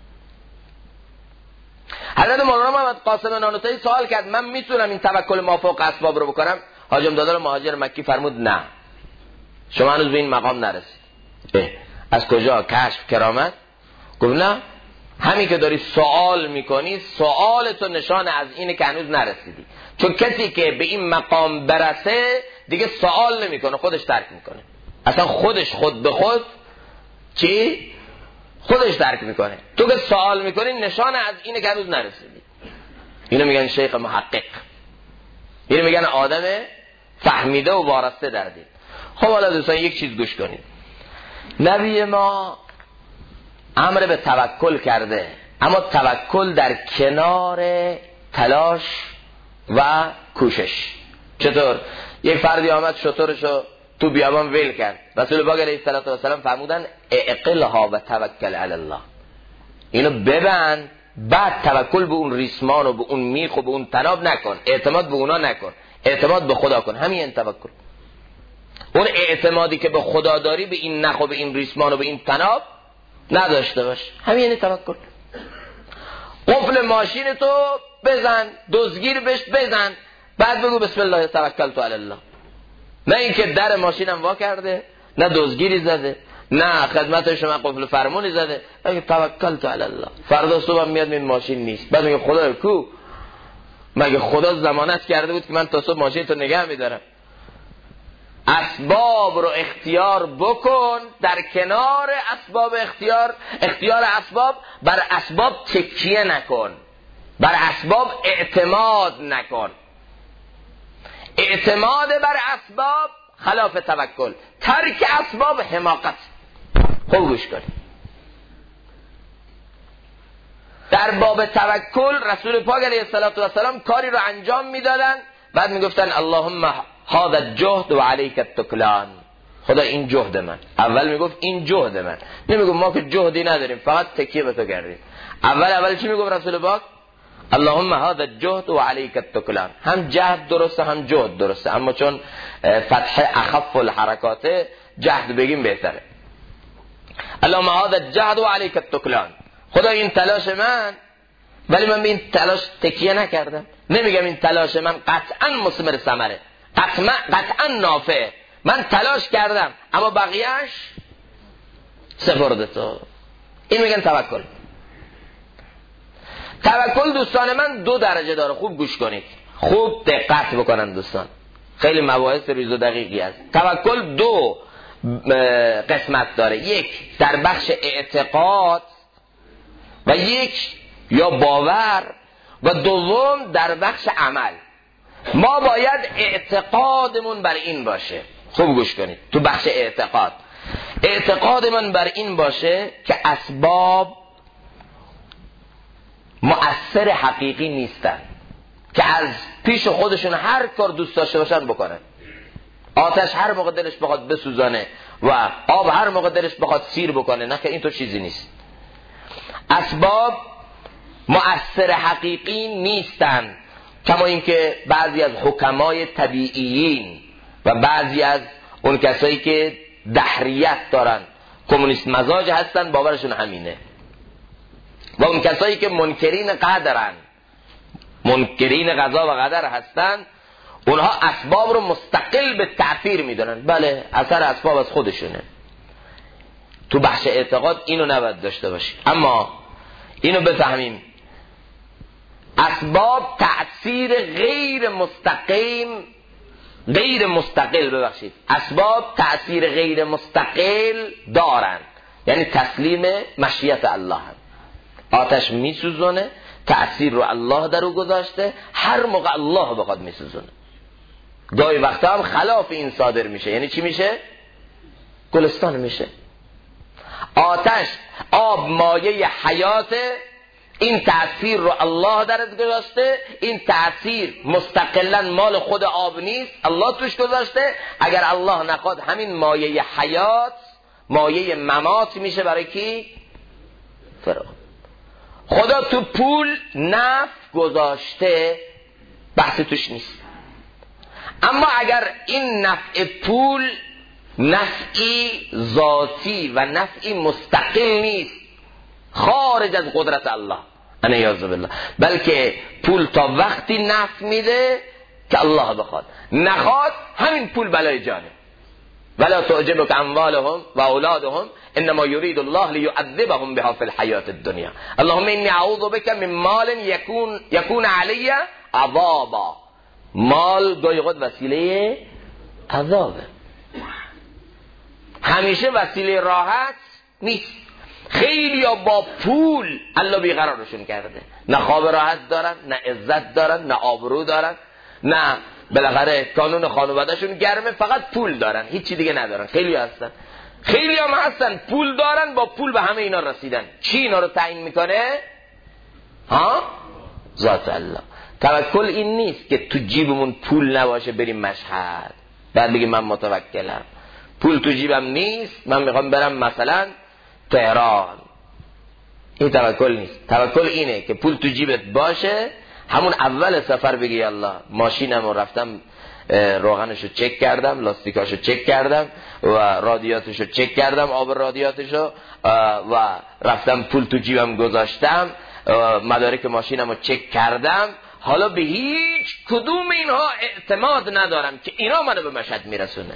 حضرت مولانا محمد قاسم نانوتایی سوال کرد من میتونم این توکل مافوق اسباب رو بکنم؟ حاجی امداد مهاجر مکی فرمود نه، شما هنوز به این مقام نرسید. از کجا؟ کشف، کرامت؟ گفت نه، همین که داری سوال میکنی سوال تو نشان از اینه که هنوز نرسیدی. چون کسی که به این مقام برسه دیگه سوال نمیکنه، خودش ترک میکنه. اصلا خودش خود به خود چی؟ خودش ترک میکنه. تو که سوال میکنی نشان از اینه که هنوز نرسیدی. اینو میگن شیخ محقق، اینو میگن آدم فهمیده و وارسته در دین. خب حالا دوستان یک چیز گوش کنید. نبی ما امر به توکل کرده، اما توکل در کنار تلاش و کوشش. چطور؟ یک فردی آمد شترشو تو بیابان ویل کرد، رسول پاک علیه السلام فرمودن اعقلها و توکل علی الله، اینو ببند بعد توکل به اون ریسمان و به اون میخ و به اون تناب نکن، اعتماد به اونا نکن، اعتماد به خدا کن. همین توکل. اون اعتمادی که به خدا داری به این نخ و به این ریسمان و به این تناب نداشته باش. همین توکل. قفل ماشین تو بزن، دزدگیر بهش بزن، بعد بگو بسم الله توکلت علی الله. نه اینکه در ماشینم وا کرده، نه دزدگیری زده، نه خدمت شما قفل فرمونی زده، اگه توکلت علی الله. فردا صبح میاد این ماشین نیست، بعد میگه خدا کو؟ مگه خدا ضمانت کرده بود که من تا صبح ماشین تو نگه میدارم؟ اسباب رو اختیار بکن، در کنار اسباب اختیار اسباب، بر اسباب تکیه نکن، بر اسباب اعتماد نکن. اعتماد بر اسباب خلاف توکل، ترک اسباب حماقت. خوب گوش کنید. در باب توکل رسول پاک علیه السلام کاری رو انجام میدادن، بعد میگفتن اللهم هذا الجهد و علیک التکلان. خدا این جهد من. اول میگفت این جهد من، نمیگفت ما که جهدی نداریم فقط تکیه به تو کردیم. اول چی میگفت رسول پاک؟ اللهم هذا الجهد و علیک التکلان. هم جهد درسته هم جهد درسته، اما چون فتح اخف الحرکات جهد بگیم بهتره. اللهم هذا الجهد و علیک التکلان. خدا این تلاش من، ولی من به این تلاش تکیه نکردم. نمیگم این تلاش من قطعا مثمر ثمره، قطعا نافعه. من تلاش کردم اما بقیهش سپرد تو. این میگن توکل. توکل دوستان من 2 درجه داره. خوب گوش کنید، خوب دقت بکنن دوستان، خیلی مباحث ریز و دقیقی است. توکل 2 قسمت داره، یک در بخش اعتقاد و یک یا باور، و دوم در بخش عمل. ما باید اعتقادمون بر این باشه. خوب گوش کنید. تو بخش اعتقاد من بر این باشه که اسباب مؤثر حقیقی نیستن، که از پیش خودشون هر کار دوست داشته باشن بکنن. آتش هر موقع دلش بخواد بسوزانه و آب هر موقع دلش بخواد سیر بکنه. نه که این تو چیزی نیست. اسباب مؤثر حقیقی نیستن، کما اینکه بعضی از حکمای طبیعیین و بعضی از اون کسایی که دهریت دارن، کمونیست مزاج هستن، باورشون همینه. و اون کسایی که منکرین قدرن، منکرین قضا و قدر هستن، اونها اسباب رو مستقل به تأثیر میدونن. بله، اثر اسباب از خودشونه. تو بخش اعتقاد اینو نباید داشته باشیم. اما اینو بفهمیم، اسباب تأثیر اسباب تأثیر غیر مستقل دارن، یعنی تسلیم مشیت الله هم. آتش میسوزونه، تأثیر رو الله در او گذاشته، هر موقع الله بخواد میسوزونه. گاهی وقتا هم خلاف این صادر میشه. یعنی چی میشه؟ گلستان میشه. آتش، آب مایه حیاته، این تأثیر رو الله درت گذاشته. این تأثیر مستقلا مال خود آب نیست، الله توش گذاشته. اگر الله نخواد همین مایه حیات مایه ممات میشه. برای کی؟ فرعون. خدا تو پول نفع گذاشته، بحث توش نیست. اما اگر این نفع پول نفعی ذاتی و نفعی مستقل نیست، خارج از قدرت الله، انیاذ بالله، بلکه پول تا وقتی نفع میده که الله بخواد، نخواد همین پول بلای جانه. ولا تعجبك اموالهم و اولادهم انما يريد الله ليعذبهم بها في الحياة الدنيا. اللهم اني اعوذ بك من مال يكون علي عذابا. مال گاهی اوقات وسیله عذابه، همیشه وسیله راحت نیست. خیلی با پول الله بیقرارشون کرده، نه خواب راحت دارن، نه عزت دارن، نه آبرو دارن، نه بالاخره کانون خانوادهشون گرمه، فقط پول دارن، هیچی دیگه ندارن. خیلی هم هستن پول دارن، با پول به همه اینا رسیدن. چی اینا رو تعیین میکنه؟ ذات الله. توکل این نیست که تو جیبمون پول نباشه بریم مشهد بعد بگیم من متوکلم. پول تو جیبم نیست، من میخوام برم مثلا تهران. این توکل نیست. توکل اینه که پول تو جیبت باشه، همون اول سفر بگی الله ماشینمو رفتم روغنشو چک کردم، لاستیکاشو چک کردم و رادیاتشو چک کردم، آب رادیاتشو، و رفتم پول تو جیبم گذاشتم، مدارک ماشینمو چک کردم. حالا به هیچ کدوم اینها اعتماد ندارم که اینا منو به مشهد میرسونه.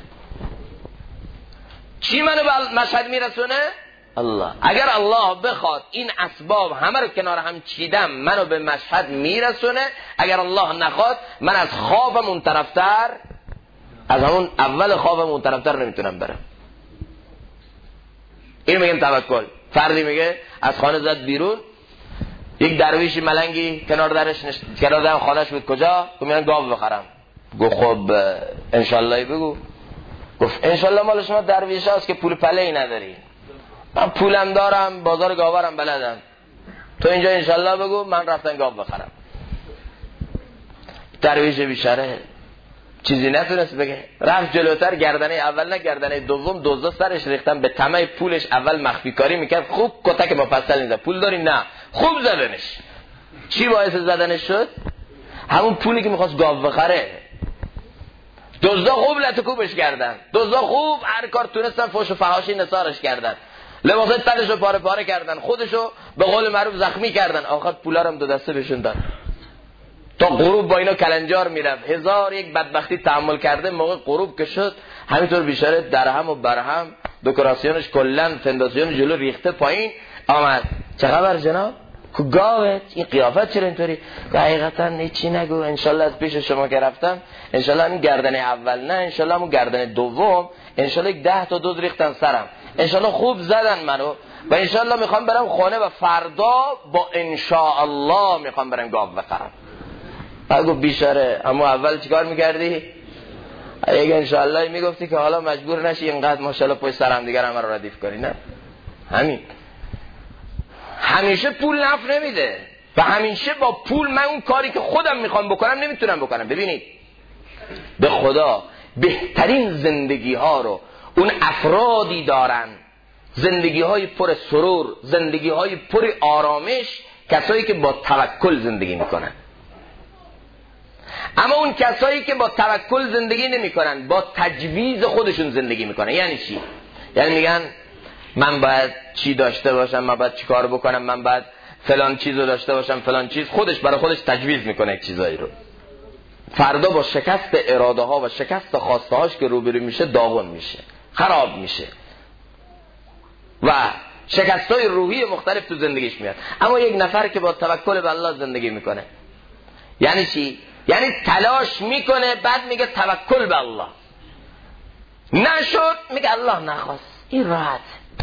چی منو به مشهد میرسونه؟ الله. اگر الله بخواد این اسباب همه رو کنار هم چیدم منو به مشهد میرسونه. اگر الله نخواد من از خوابم اون طرفتر، از همون اول خوابم اون طرفتر نمیتونم برم. این میگن توکل. فردی میگه از خانه زد بیرون، یک درویشی ملنگی کنار در خانهش بود. کجا؟ گفت میرم گاو بخرم. گفت خب انشالله بگو. گفت انشالله مال شما درویش هست که پول پله ای نداری. من پولم دارم، بازار گاوارم بلدم. تو اینجا انشالله بگو من رفتن گاو بخرم. درویش بیچاره چیزی نتونست بگه، رفت جلوتر. گردنه اول نه گردنه دوم دزدا سرش ریختن، به طمع پولش اول مخفی کاری میکرد. خوب کتک مفصل میزد. پول داری؟ نه. خوب زدنش. چی باعث زدنش شد؟ همون پولی که میخواست گاو بخره. دزدا خوب لطکوبش کردن، دزدا خوب هر کار تونستن فوش و فحاشی نثارش کردن. لباسای تنشو پاره پاره کردن، خودشو به قول معروف زخمی کردن، آخر پولا رو هم دو دسته بهشون داد. تا غروب با اینا کلنجار میرفت، 1001 بدبختی تحمل کرده. موقع غروب که شد همینطور بیچاره درهم و برهم دکوراسیونش کلا فنداسیون جلو ریخته پایین آمد. چه خبر جناب؟ کو گاوت؟ این قیافت چرا اینطوری؟ حقیقتا هیچی نگو، انشالله از پیش شما که رفتم انشالله این گردن اول نه، انشالله همون گردن دوم، انشالله 10 تا دود ریختن سرم، انشالله خوب زدن منو و انشالله میخوام برم خانه و فردا با انشاءالله میخوام برم گاو بخرم. بگو بیچاره اما اول چیکار میکردی؟ اگه انشاءالله میگفتی که حالا مجبور نشی اینقدر ماشاءالله پشت سرم دیگر همه رو ردیف کنی. نه همین، همیشه پول نفع نمیده و همیشه با پول من اون کاری که خودم میخوام بکنم نمیتونم بکنم. ببینید به خدا بهترین زندگی ها رو اون افرادی دارن، زندگی های پر سرور، زندگی های پر آرامش، کسایی که با توکل زندگی میکنن. اما اون کسایی که با توکل زندگی نمیکنن، با تجویز خودشون زندگی میکنن. یعنی چی؟ یعنی میگن من باید چی داشته باشم، من باید چی کار بکنم، من باید فلان چیزو داشته باشم، فلان چیز. خودش برای خودش تجویز میکنه یک چیزایی رو. فردا با شکست اراده ها و شکست خواسته هاش که روبرو میشه داغون میشه، خراب میشه و شکست های روحی مختلف تو زندگیش میاد. اما یک نفر که با توکل به الله زندگی میکنه یعنی چی؟ یعنی تلاش میکنه، بعد میگه توکل به الله، نشد میگه الله نخواست. این راحت،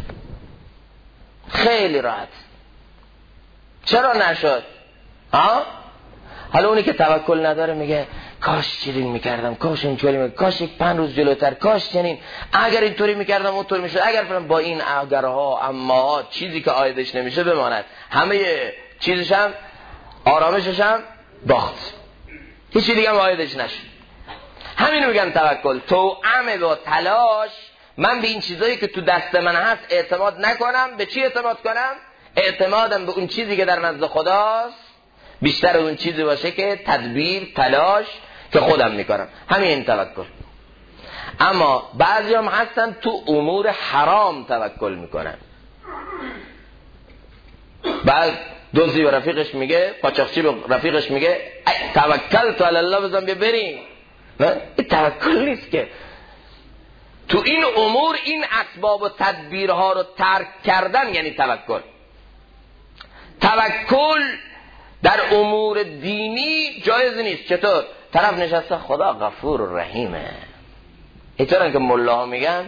خیلی راحت. چرا نشد؟ حالا اونی که توکل نداره میگه کاش چنین میکردم، کاش اینطوری میکردم، کاش یک 5 روز جلوتر، کاش چنین، اگر اینطوری میکردم اونطوری میشد، اگر فرام. با این اگرها اماها چیزی که عایدش نمیشه بماند، همه چیزش هم آرامشش هم باخت، هیچی دیگه هم عایدش نشد. همینو میگن توکل. توأم با تلاش. من به این چیزایی که تو دست من هست اعتماد نکنم. به چی اعتماد کنم؟ اعتمادم به اون چیزی که در نزد خداست بیشتر اون چیزی باشه که تدبیر، تلاش که خودم میکنم. همین توکل. اما بعضی هم هستن تو امور حرام توکل میکنن. بعد دوزی به رفیقش میگه، قاچاقچی به رفیقش میگه توکل تو علی الله، بزن بیا بریم. نه این توکل نیست که. تو این امور این اسباب و تدبیرها رو ترک کردن یعنی توکل. توکل در امور دینی جایز نیست. چطور؟ طرف نشسته خدا غفور و رحیمه، اینطور که ملاها میگن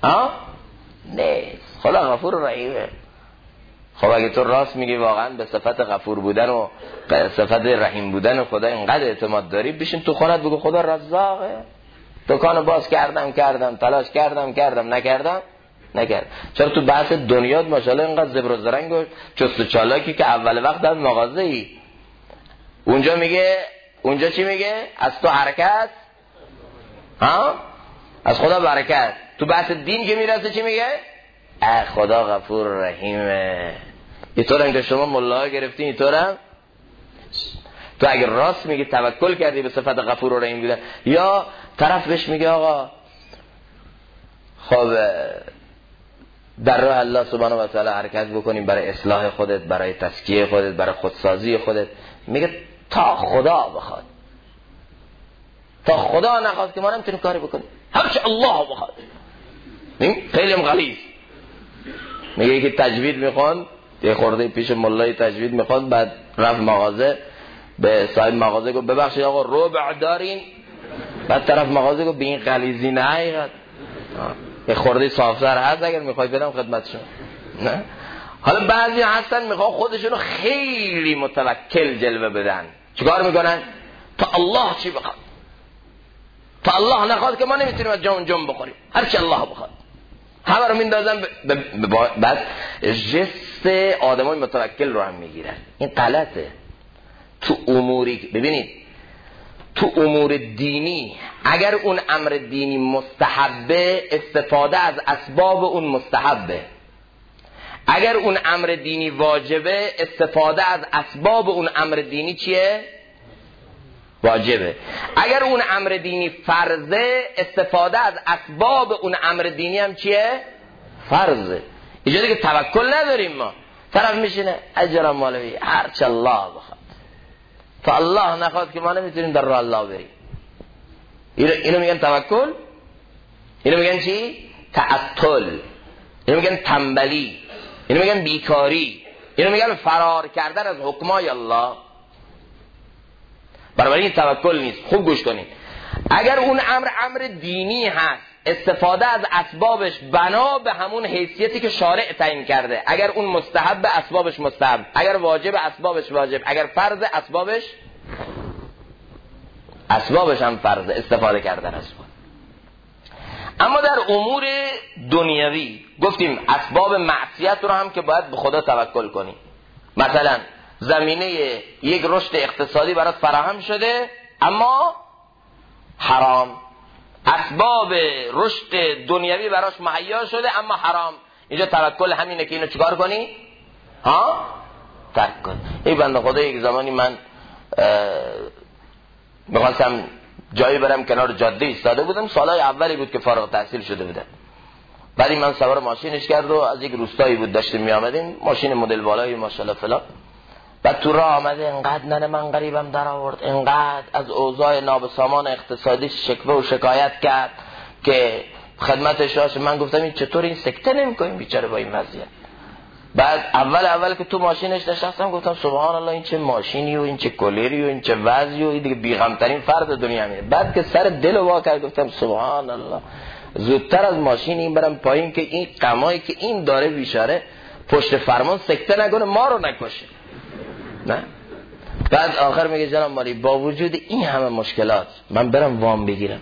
نیست، خدا غفور و رحیمه. خب اگه تو راست میگی واقعا به صفت غفور بودن و صفت رحیم بودن خدا اینقدر اعتماد داری، بشین تو خونت بگو خدا رزاقه. دکانو باز کردم تلاش کردم نکردم. چرا تو بحث دنیا ماشاءالله اینقدر زبر و زرنگ و چست و چالاکی که اول وقت از مغازه ای اونجا چی میگه؟ از تو حرکت از خدا برکت. تو بحث دین که میرسه چی میگه؟ خدا غفور رحیمه. اینطور هم که شما ملاها گرفتین، اینطور هم تو اگر راست میگی توکل کردی به صفت غفور و رحیم بودن، یا طرف بهش میگه آقا خب در راه الله سبحانه و تعالی حرکت بکنیم برای اصلاح خودت، برای تزکیه خودت، برای خودسازی خودت، میگه تا خدا بخواد. تا خدا نخواد که ما نمیتونیم کاری بکنیم، هرچه الله بخواد. خیلی هم غلیظ. میگه یکی تجوید میخوان، یه خورده پیش ملای تجوید میخوان، بعد رفت مغازه، به صاحب مغازه گفت ببخشید آقا ربع دارین؟ بعد طرف مغازه گفت به این غلیظی نه، حقیقت یه خورده صاف‌تر هست اگر میخوای بدم خدمتشون. نه حالا بعضی هستن میخوان خودشونو خیلی متوکل جلوه بدن. چیکار میکنن؟ تا الله چی بخواد، تا الله نخواد که ما نمیتونیم از جون بخوریم، هرچی الله بخواد. همه رو میندازن بعد جست آدمای متوکل رو هم میگیرن. این غلطه. تو اموری ببینید، تو امور دینی اگر اون امر دینی مستحبه، استفاده از اسباب اون مستحبه. اگر اون امر دینی واجبه، استفاده از اسباب اون امر دینی چیه؟ واجبه. اگر اون امر دینی فرضه، استفاده از اسباب اون امر دینی هم چیه؟ فرضه. اینجا دیگه توکل نداریم ما. طرف میشینه اجرم مولوی هرچه الله بخواد، تا الله نخواد که ما نمیتونیم در راه الله بریم. اینو میگن توکل، اینو میگن چی؟ تعطل، اینو میگن تنبلی، اینو میگن بیکاری، اینو میگن فرار کردن از حکمای الله. برای این توکل نیست. خوب گوش کنید، اگر اون امر دینی هست، استفاده از اسبابش بنا به همون حیثیتی که شارع تعیین کرده، اگر اون مستحب اسبابش مستحب، اگر واجب اسبابش واجب، اگر فرض اسبابش هم فرض استفاده کردن اسباب. اما در امور دنیوی گفتیم اسباب معصیت رو هم که باید به خدا توکل کنی. مثلا زمینه یک رشد اقتصادی برات فراهم شده اما حرام، اسباب رشد دنیوی براش مهیا شده اما حرام. اینجا توکل همینه که اینو چیکار کنی؟ ترک کن. این بنده خدا یک زمانی من میخواستم جایی برم کنار جاده ایستاده بودم، سالهای اولی بود که فارغ التحصیل شده بودم. بعدی من سوار ماشینش کرد و از یک روستایی بود داشتیم می آمدیم، ماشین مدل بالایی ماشاءالله فلان. بعد تو راه آمده انقدر ننه من غریبم در آورد، انقدر از اوضاع نابسامان اقتصادی شکوه و شکایت کرد که خدمتش راش. من گفتم این چطور این سکته نمی‌کنیم بیچاره با این وضعیت. بعد اول که تو ماشینش نشستم گفتم سبحان الله این چه ماشینی و این چه کلری و این چه وضعی و این دیگه بی‌غم‌ترین فرد دنیا میه. بعد که سر دل وا کرد گفتم سبحان الله زودتر از ماشین این برم پایین که این غمایی که این داره بیچاره پشت فرمان سکته نکنه ما رو نکشه. نه. بعد آخر میگه جناب مالی با وجود این همه مشکلات من برم وام بگیرم.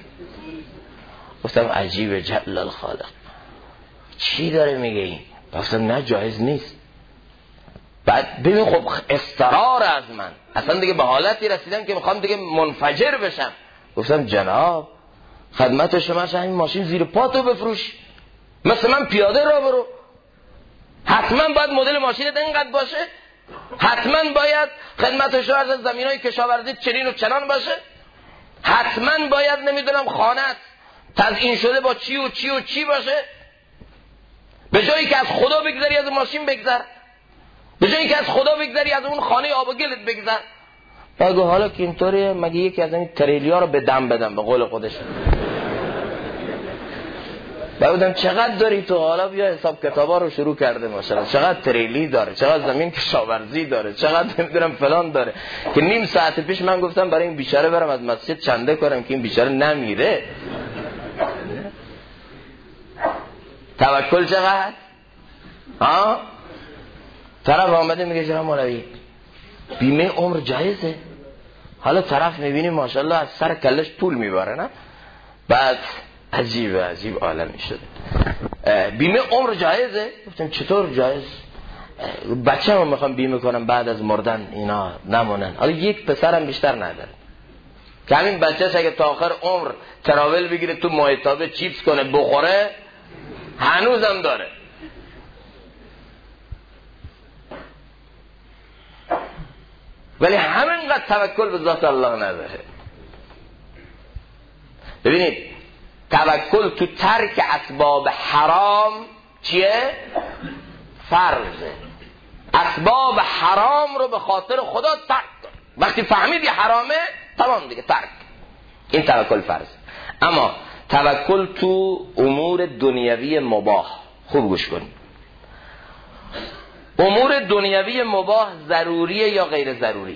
گفتم عجیب جل الخالق چی داره میگه این؟ گفتم نه جایز نیست. بعد ببین خب اصرار از من اصلا دیگه به حالتی رسیدم که میخوام دیگه منفجر بشم. گفتم جناب خدمت شما این ماشین زیر پاتو بفروش، مثل من پیاده را برو. حتما باید مدل ماشینت اینقدر باشه، حتما باید خدمت شما از زمینای کشاورزی چنین و چنان باشه، حتما باید نمیدونم خانت تزیین شده با چی و چی و چی باشه. به جایی که از خدا بگذری از ماشین بگذر، به جایی که از خدا بگذری از اون خانه آب و گلت بگذر. بگو حالا که اینطوریه مگه یکی از این تریلیا رو به دم بدم به قول خودش. بودم چقدر داری تو؟ حالا بیا حساب کتابا رو شروع کرده ماشاءالله، چقدر تریلی داره، چقدر زمین کشاورزی داره، چقدر نمیدونم فلان داره، که نیم ساعت پیش من گفتم برای این بیچاره برم از مسجد چنده کنم که این بیچاره نمیره. توکل چقدر؟ طرف آمده میگه جناب مولوی بیمه عمر جایزه. حالا طرف میبینی ماشاءالله از سر کلش پول میباره نه؟ بعد عجیب عالمی شده. بیمه عمر جایزه؟ گفتم چطور جایز؟ بچه هم میخوام بیمه کنم بعد از مردن اینا نمونن. حالا یک پسرم بیشتر نداره که همین بچهش اگه تا آخر عمر تراول بگیره تو مایتابه چیپس کنه بخوره هنوزم داره. ولی همینقدر توکل به ذات الله نداره. ببینید توکل تو ترک اسباب حرام چیه؟ فرضه. اسباب حرام رو به خاطر خدا ترک کن. وقتی فهمیدی حرامه تمام دیگه ترک. این توکل فرض. اما توکل تو امور دنیوی مباح خوب گوش کن. امور دنیوی مباح ضروریه یا غیر ضروری؟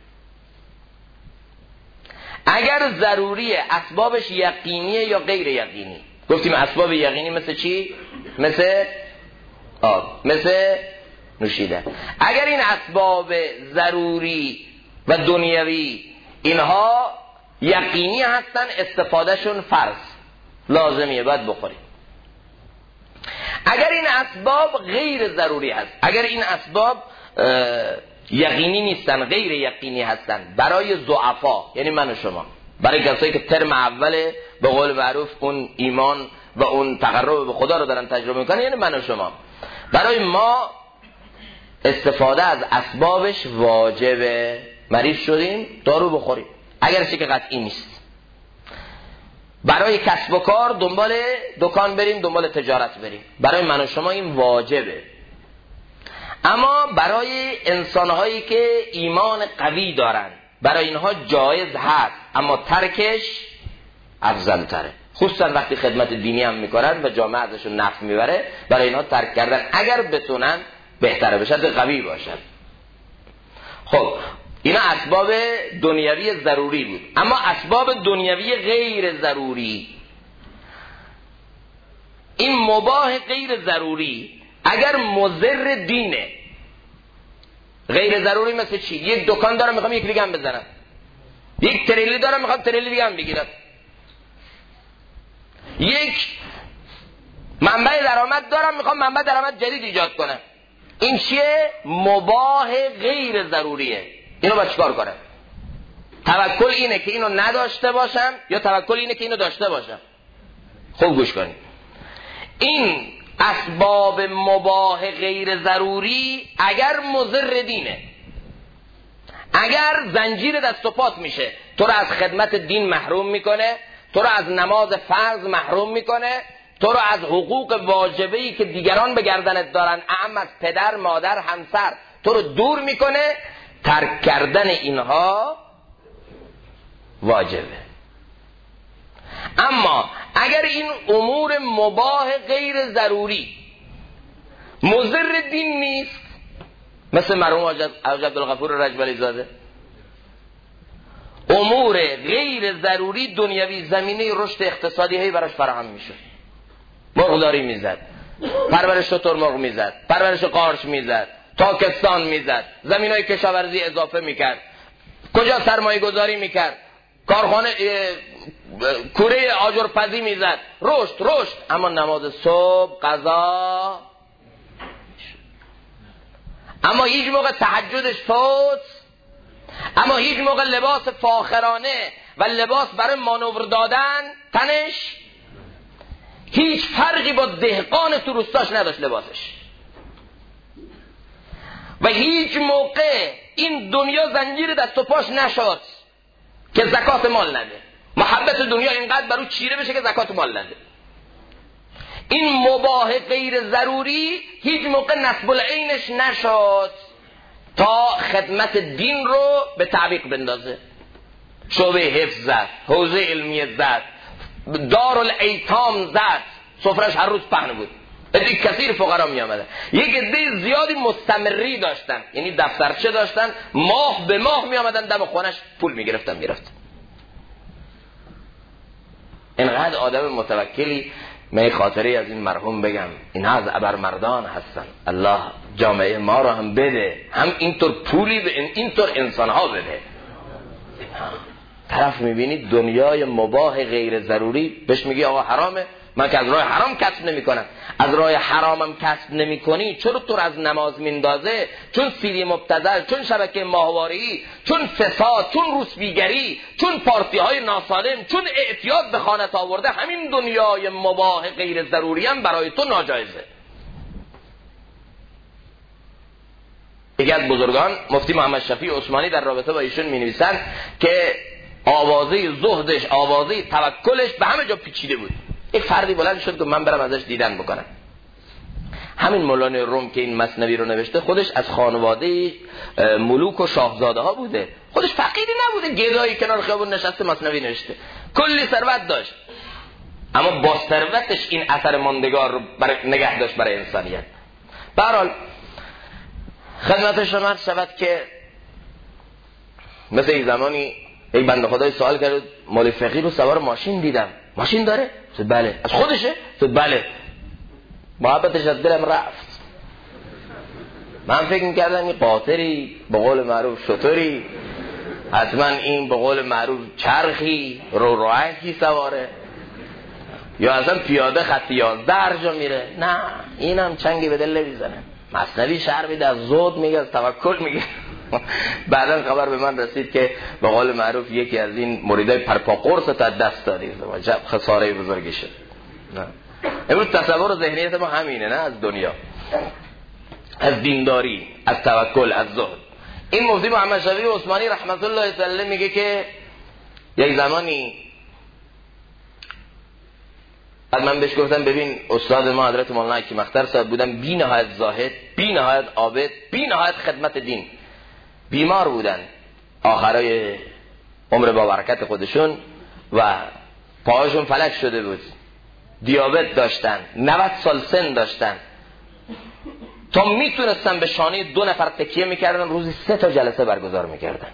اگر ضروریه اسبابش یقینیه یا غیر یقینی؟ گفتیم اسباب یقینی مثل چی؟ مثل آب، مثل نوشیدن. اگر این اسباب ضروری و دنیوی اینها یقینی هستن استفادهشون فرض لازمیه باید بخوریم. اگر این اسباب غیر ضروری هست، اگر این اسباب یقینی نیستن غیر یقینی هستن برای ضعفا یعنی من و شما، برای کسایی که ترم اوله به قول معروف اون ایمان و اون تقرب به خدا رو دارن تجربه میکنن یعنی من و شما، برای ما استفاده از اسبابش واجبه. مریض شدیم دارو بخوریم اگر چه که قطعی نیست. برای کسب و کار دنبال دکان بریم، دنبال تجارت بریم، برای من و شما این واجبه. اما برای انسانهایی که ایمان قوی دارن، برای اینها جایز هست، اما ترکش افضل تره، خصوصا وقتی خدمت دینی هم میکنن و جامعه ازشون نفع میبره. برای اینها ترک کردن اگر بتونن بهتره، بشد قوی باشن. خب اینا اسباب دنیوی ضروری بود. اما اسباب دنیوی غیر ضروری، این مباح غیر ضروری اگر مضر دینه، غیر ضروری مثل چی؟ یک دکان دارم میخوام یک دیگه هم بزنم، یک تریلی دارم میخوام تریلی دیگه هم بگیرم، یک منبع درآمد دارم میخوام منبع درآمد جدید ایجاد کنم. این چیه؟ مباح غیر ضروریه. اینو باید چیکار کنم؟ توکل اینه که اینو نداشته باشم یا توکل اینه که اینو داشته باشم؟ خوب گوش کنید. این اسباب مباح غیر ضروری اگر مضر دینه، اگر زنجیر دست و پات میشه، تو رو از خدمت دین محروم میکنه، تو رو از نماز فرض محروم میکنه، تو رو از حقوق واجبه‌ای که دیگران به گردنت دارن، اعم از پدر، مادر، همسر، تو رو دور میکنه، ترک کردن اینها واجبه. اما اگر این امور مباح غیر ضروری مضر دین نیست، مثل مرحوم حاج عبدالغفور رجبلی زاده، امور غیر ضروری دنیوی زمینه رشد اقتصادی هی براش فراهم میشد. مرغداری میزد، پرورش شتر مرغ میزد، پرورش قارچ میزد، تاکستان میزد، زمینای کشاورزی اضافه میکرد، کجا سرمایه گذاری میکرد، کارخانه کوره آجرپزی میزد، رشد. اما نماز صبح قضا، اما هیچ موقع تهجدش فوت، اما هیچ موقع لباس فاخرانه و لباس برای مانور دادن تنش هیچ فرقی با دهقان تو روستاش نداشت لباسش. و هیچ موقع این دنیا زنجیر دست و پاش نشد که زکات مال نده، محبت دنیا اینقدر برو چیره بشه که زکات مال نده. این مباح غیر ضروری هیچ موقع نصب العینش نشد تا خدمت دین رو به تعویق بندازه. شعبه حفظ زد، حوزه علمیه زد، دارالایتام زد، سفرش هر روز پهن بود، عده کثیر فقرا می آمدن، یک عده زیادی مستمری داشتن، یعنی دفترچه داشتن، ماه به ماه می آمدن دم خونش پول می گرفتن می رفتن. اینقدر آدم متوکلی. من خاطری از این مرحوم بگم، این از ابرمردان هستن، الله جامعه ما رو هم بده، هم اینطور پولی به اینطور انسان ها بده. طرف میبینید دنیای مباح غیر ضروری بهش میگی آقا حرامه، من که از راه حرام کسب نمی کنم. از راه حرامم کسب نمی کنی، چرا تو از نماز میندازه؟ چون سیدی مبتذل، چون شبکه ماهواره‌ای، چون فساد، چون روسبیگری، چون پارتی های ناسالم، چون اعتیاد به خانت آورده. همین دنیای مباح غیر ضروری هم برای تو ناجایزه. یکی از بزرگان مفتی محمد شفیع عثمانی در رابطه با ایشون می نویسند که آوازه زهدش، آوازه توکلش به همه جا پیچیده بود. یک فردی بلند شد که من برم ازش دیدن بکنم. همین مولانا روم که این مثنوی رو نوشته خودش از خانواده ملوک و شاهزاده ها بوده، خودش فقیری نبوده، گدایی کنار خیابون نشسته مثنوی نوشته، کلی ثروت داشت، اما با ثروتش این اثر ماندگار رو نگه داشت برای انسانیت. به هر حال خدمت شما شود که مثل این زمانی یک بنده خدای سوال کرد، مولوی فقیه رو سوار ماشین دیدم، ماشین داره؟ بله. از خودشه؟ بله. محبتش از دلم رفت. من فکر میکردم این قاطری، به قول معروف شطوری، حتما این به قول معروف چرخی روحکی سواره، یا اصلا پیاده خط 11 هر جا میره. نه، اینم چنگی به دل نمیزنه. مثنوی شعر میده، از زهد میگه، از توکل میگه. بعدا خبر به من رسید که به قول معروف یکی از این مریدای پرپاقرص تا دست دادی، عجب خساره بزرگی شد. امروز تصور و ذهنیت ما همینه، نه از دنیا، از دینداری، از توکل، از زهد. این مفتی محمد شفیع عثمانی رحمت الله علیه میگه که یک زمانی بعد من بهش گفتم ببین استاد ما حضرت مولانا حکیم اختر صاحب بودن، بی نهایت زاهد، بی نهایت عابد، بی نهایت خدمت دین. بیمار بودن آخرای عمر با برکت خودشون و پاهاشون فلج شده بود، دیابت داشتن، 90 سال سن داشتن، تا میتونستن به شانه 2 نفر تکیه میکردن، روزی 3 تا جلسه برگزار میکردن.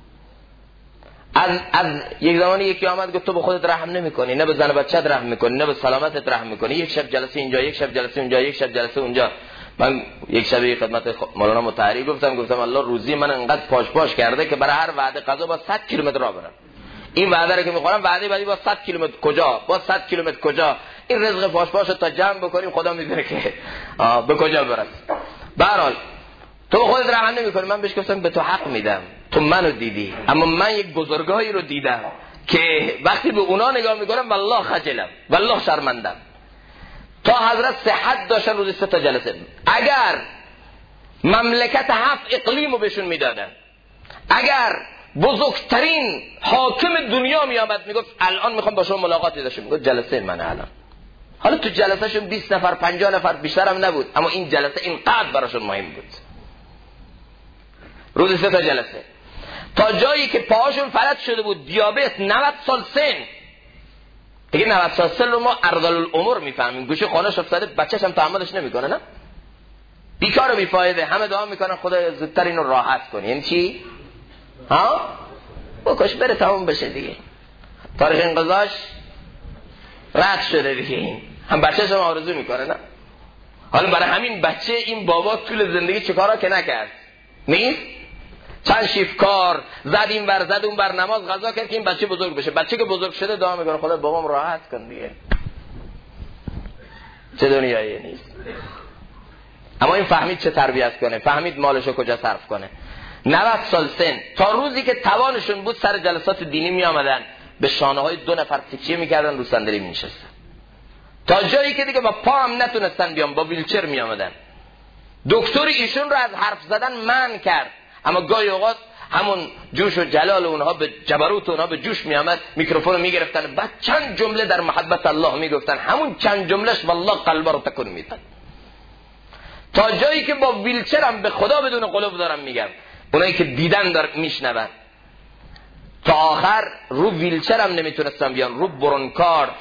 از یک زمانی یکی آمد گفت تو به خودت رحم نمیکنی، نه به زن و بچت رحم میکنی، نه به سلامتت رحم میکنی، یک شب جلسه اینجا، یک شب جلسه اونجا، یک شب جلسه اونجا. من یک شب خدمت مولانا مطهری گفتم الله روزی من انقدر پاش کرده که برای هر وعده قضا با 100 کیلومتر راه برم. این وعده رو که میخورم وعده بعدی با 100 کیلومتر کجا، با 100 کیلومتر کجا. این رزق پاش تا جمع بکنیم خدا میدونه که به کجا برس. به هر حال تو خودت رحم نمیکنی. من بهش گفتم به تو حق میدم، تو منو دیدی، اما من یک بزرگایی رو دیدم که وقتی به اونا نگاه میکنم والله خجلم، والله شرمندم. تا حضرت صحت داشتن روزی 3 تا جلسه. اگر مملکت 7 اقلیمو بهشون میدادن، اگر بزرگترین حاکم دنیا میامد میگفت الان میخوام با شما ملاقاتی داشته، میگفت جلسه من الان. حالا تو جلسهشون 20 نفر 50 نفر بیشتر هم نبود، اما این جلسه اینقدر براشون مهم بود. روزی 3 تا جلسه، تا جایی که پاهاشون فلج شده بود، دیابت، 90 سال سن. دیگه 90 سال سن رو ما ارذل‌الامور میفهمیم، گوشه خانه‌اش افتاده، بچه‌ش هم تحملش نمیکنه، نه بیکار و بیفایده. همه دعا میکنن خدا زودتر اینو راحت کنه. یعنی چی؟ ها بکش بره تموم بشه دیگه، تاریخ انقضاش رد شده دیگه. این هم بچه‌ش هم آرزو میکنه، نه؟ حالا برای همین بچه این بابا طول زندگی چه کارا که نکرد نیست، چند شیف کار زد، این ور زد اون ور، نماز قضا کرد که این بچه بزرگ بشه. بچه که بزرگ شده دعا میکنه خدا بابام راحت کن دیگه. چه دنیایی نیست. اما این فهمید چه تربیت کنه، فهمید مالشو کجا صرف کنه. 90 سال سن، تا روزی که توانشون بود سر جلسات دینی می آمدن، به شانه های 2 نفر تکیه میکردن، رو صندلی می نشستن. تا جایی که دیگه با پا هم نتونستن بیان، با ویلچر می آمدن. دکتر ایشون رو از حرف زدن منع کرد، اما گاهی اوقات همون جوش و جلال اونها به جبروت اونها به جوش می آمد، میکروفون رو می گرفتن، بعد چند جمله در محبت الله می گفتن، همون چند جملهش والله قلب رو تکون میداد. تا جایی که با ویلچر هم به خدا بدون قلوب دارم میگم، اونایی که دیدن دارن میشنون، تا آخر رو ویلچر هم نمیتونستن بیان، رو برونکارد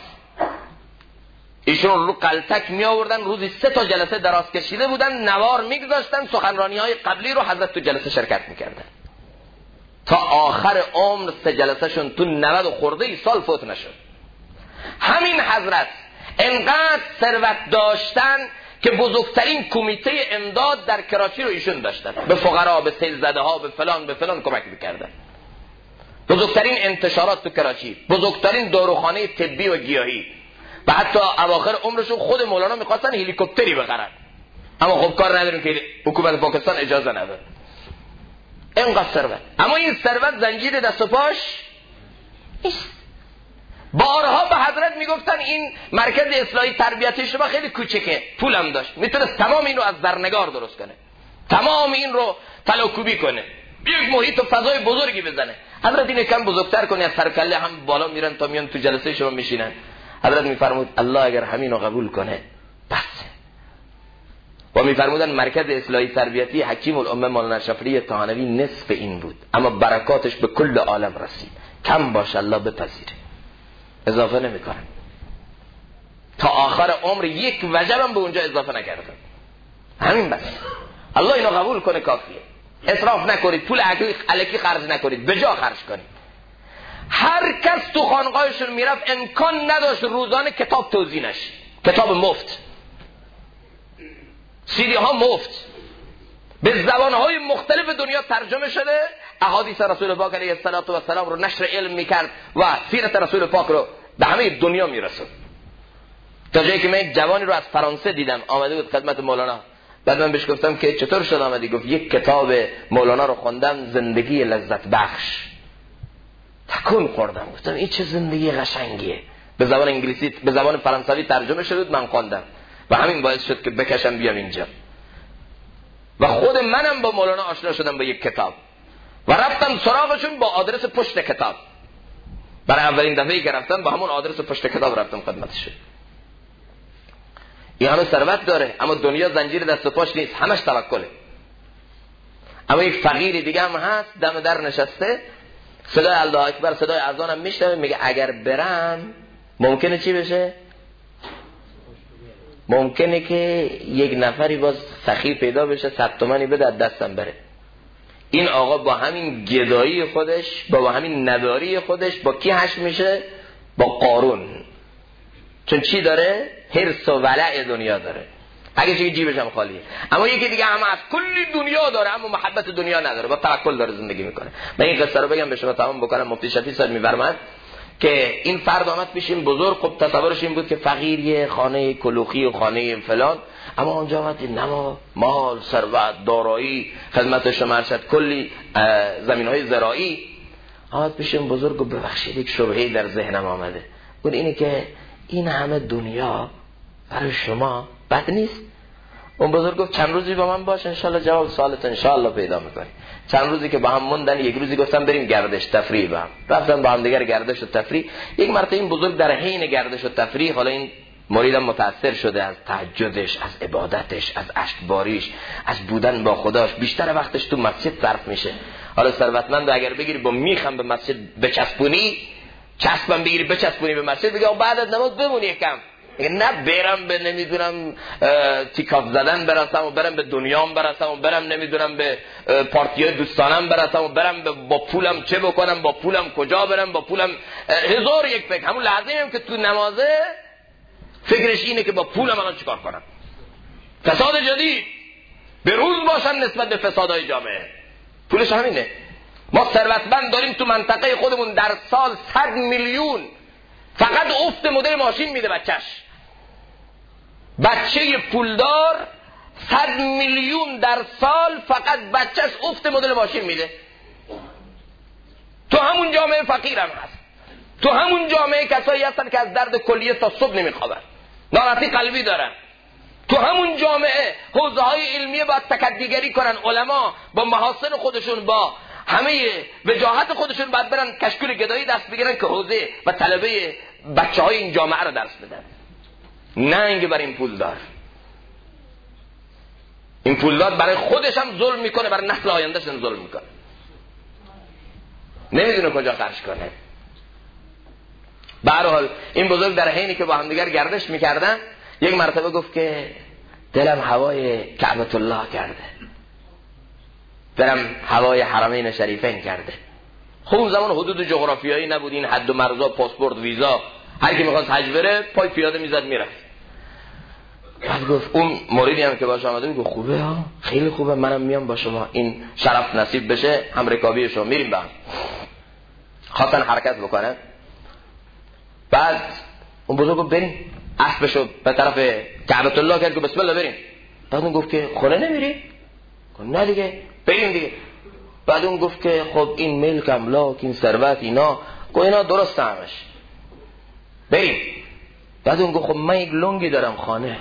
ایشون رو قلتک می آوردن. روزی 3 تا جلسه دراز کشیده بودن، نوار میگذاشتن، سخنرانی های قبلی رو حضرت تو جلسه شرکت میکردن، تا آخر عمر 3 جلسه شون تو 90 خورده سال فوت نشد. همین حضرت انقدر ثروت داشتن که بزرگترین کمیته امداد در کراچی رو ایشون داشتن، به فقرا، به سیلزده ها، به فلان کمک میکردن. بزرگترین انتشارات تو کراچی، بزرگترین داروخانه طبی و گیاهی، و حتی اواخر عمرشون خود مولانا میخواستن هلیکوپتری بخرن، اما خب کار نداریم که حکومت پاکستان اجازه نداره. اینقدر ثروت، اما این ثروت زنجیر دست و پاش نیست. بارها به حضرت میگفتن این مرکز اصلاحی تربیتی شما خیلی کوچکه، پولم داشت، میتونست تمام این رو از زرنگار درست کنه، تمام این رو تلاکوبی کنه، یک محیط و فضای بزرگی بزنه. حضرت اینو کم بزرگتر کنه، از سر کله هم بالا میرن تا میان تو جلسه شما میشینن. حضرت میفرمود الله اگر همین رو قبول کنه بس. و میفرمودن مرکز اصلاحی تربیتی حکیم الامه مولانا شفیعی طحانوی نصف این بود، اما برکاتش به کل عالم رسید. کم باشه الله بپذیره، اضافه نمیکنن. تا آخر عمر یک وجبم به اونجا اضافه نکردن. همین بس. الله اینو قبول کنه کافیه. اسراف نکنید، پول الکی خرج نکنید، به جا خرج کنید. هر کس تو خانقاهشون میرفت امکان نداشت روزانه کتاب توزیع نشه، کتاب مفت، سیدی ها مفت، به زبانهای مختلف دنیا ترجمه شده، احادیث رسول پاک علیه السلام رو نشر علم میکرد و سیرت رسول پاک رو به همه دنیا میرسد. تا جایی که من یک جوانی رو از فرانسه دیدم آمده بود خدمت مولانا، بعد من بهش گفتم که چطور شد آمدی؟ گفت یک کتاب مولانا رو خوندم، زندگی لذت بخش. تکون خوردم، گفتم این چه زندگی قشنگیه. به زبان انگلیسی، به زبان فرانسوی ترجمه شد، من خواندم و همین باعث شد که بکشم بیام اینجا. و خود منم با مولانا آشنا شدم با یک کتاب و رفتم سراغشون با آدرس پشت کتاب. برای اولین دفعه‌ای که رفتم با همون آدرس پشت کتاب رفتم خدمتشون. این همه ثروت داره اما دنیا زنجیر دست و پاش نیست، همش توکله. اما یک فقیر دیگه هم هست دم در نشسته، صدای الله اکبر، صدای اذان هم میشنوه، میگه اگر برم ممکنه چی بشه؟ ممکنه که یک نفری باز سخی پیدا بشه 100 تومانی بده از دستم بره. این آقا با همین گدایی خودش، با همین نداری خودش با کی حشر میشه؟ با قارون. چون چی داره؟ حرص و ولع دنیا داره، اگه چیزی جیبش هم خالیه. اما یکی دیگه هم از کلی دنیا داره اما محبت دنیا نداره، با توکل داره زندگی میکنه. من این قصه رو بگم به شما تمام بکنم. مفتی شفیع صاحب میفرماد که این فرد آمد پیش این بزرگ، خب تصورش این بود که فقیریه، خانه کلوخی و خانه فلان، اما اونجا آمد نما مال، ثروت، دارایی، خدمت شما ارشد، کلی زمینهای زراعی. آمد پیش این بزرگ و ببخشید یک شبهه‌ای در ذهنم آمده. گفت اینه که این همه دنیا برای شما بد نیست؟ اون بزرگ گفت چند روزی با من باش انشالله جواب سوالت انشالله پیدا میکنی. چند روزی که با هم موندن، یک روزی گفتم بریم گردش تفریح، با هم رفتن با هم دیگر گردش و تفریح. یک مرتبه این بزرگ در حین گردش و تفریح، حالا این مریدم متاثر شده از تهجدش، از عبادتش، از اشکباریش، از بودن با خداش، بیشتر وقتش تو مسجد صرف میشه. حالا ثروتمند اگر بگیری با میخم به مسجد بچسبونی، چسبم بگیری بچسبونی به مسجد، بگی بعد از نماز بمونی یکم، میگه نه برم به نمیدونم تیکاف زدن برسم و برم به دنیام برسم و برم نمیدونم به پارتیای دوستانم برسم و برم با پولم چه بکنم، با پولم کجا برم، با پولم هزار یک فکر. همون لحظه هم که تو نمازه فکرش اینه که با پولم الان چیکار کنم. فساد جدید به روز باشم نسبت به فسادهای جامعه. پولش همینه. ما ثروتمند داریم تو منطقه خودمون در سال 100 میلیون فقط افت مدل ماشین میده بچهش. بچه پولدار 100 میلیون در سال فقط بچهش افت مدل ماشین میده. تو همون جامعه فقیر هم هست، تو همون جامعه کسایی هستن که از درد کلیه تا صبح نمیخوابن، ناراحتی قلبی دارن. تو همون جامعه حوزه های علمیه باید تکدیگری کنن، علما با محاسن خودشون، با همه وجاهت خودشون باید برن کشکول گدایی دست بگیرن که حوزه و طلبه بچه های این جامعه رو درس بدن. نه اینکه برای این پول دار، این پولدار برای خودش هم ظلم میکنه، برای نسل آیندهش هم ظلم میکنه، نمیدونه کجا خرج کنه. به هر حال این بزرگ در حینی که با هم دیگر گردش میکردن، یک مرتبه گفت که دلم هوای کعبة الله کرده، دلم هوای حرمین شریفین کرده. خب زمان حدود جغرافیایی نبود، این حد و مرزا، پاسپورت، ویزا، هر کی میخواست حج بره پای پیاده میزد میرفت. بعد گفت اون موریدی هم که باش آمده بود خوبه ها، خیلی خوبه، منم میام با شما، این شرف نصیب بشه هم رکابی شما، میریم با هم. خواستن حرکت بکنن. بعد اون بزرگ بریم، اسبشو به طرف کعبة الله کرد که بسم الله بریم. بعد اون گفت که خونه نمیری؟ گفت نه دیگه، بریم دیگه. بعد اون گفت که خب این ملک املاک، این ثروت، اینا، گفت اینا درسته همش، بریم. بعد اون گفت خب من یک لنگی دارم خانه.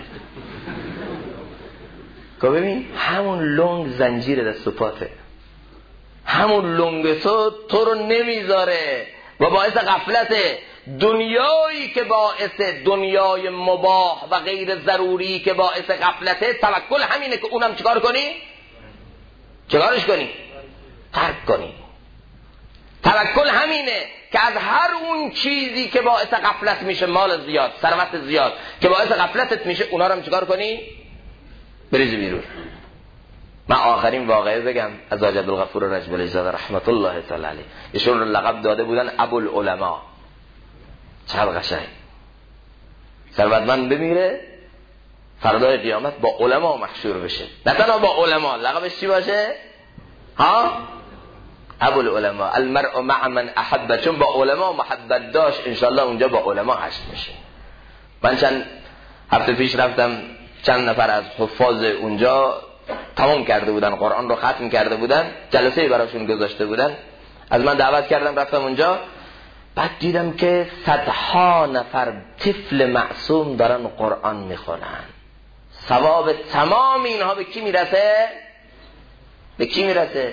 گفت ببین همون لنگ زنجیر دست و پاته، همون لنگ تو رو نمیذاره و باعث غفلته. دنیایی که باعث، دنیای مباح و غیر ضروری که باعث غفلته، توکل همینه که اونم چیکار کنی؟ چیکارش کنی؟ ترک کنی. توکل همینه که از هر اون چیزی که باعث غفلت میشه، مال زیاد، ثروت زیاد که باعث غفلتت میشه، اونا رو هم چیکار کنی؟ بریزی بیرون. من آخرین واقعه بگم از حاج عبدالغفور رجب زاده رحمت الله تعالی علیه، ایشون رو لقب داده بودن ابوالعلماء. چقدر قشنگ. ثروتمند بمیره فردای قیامت با علما محشور بشه، نه تنها با علما، لقبش چی باشه؟ ها؟ ابوالعلماء، المرء مع من احب، چون با علما محبت داشت انشالله اونجا با علما حشر میشه. من چند هفته پیش رفتم، چند نفر از حفاظ اونجا تمام کرده بودن، قرآن رو ختم کرده بودن، جلسه براشون گذاشته بودن، از من دعوت کردم رفتم اونجا. بعد دیدم که صدها نفر طفل معصوم دارن قرآن میخونن. ثواب تمام اینها به کی میرسه؟ به کی میرسه؟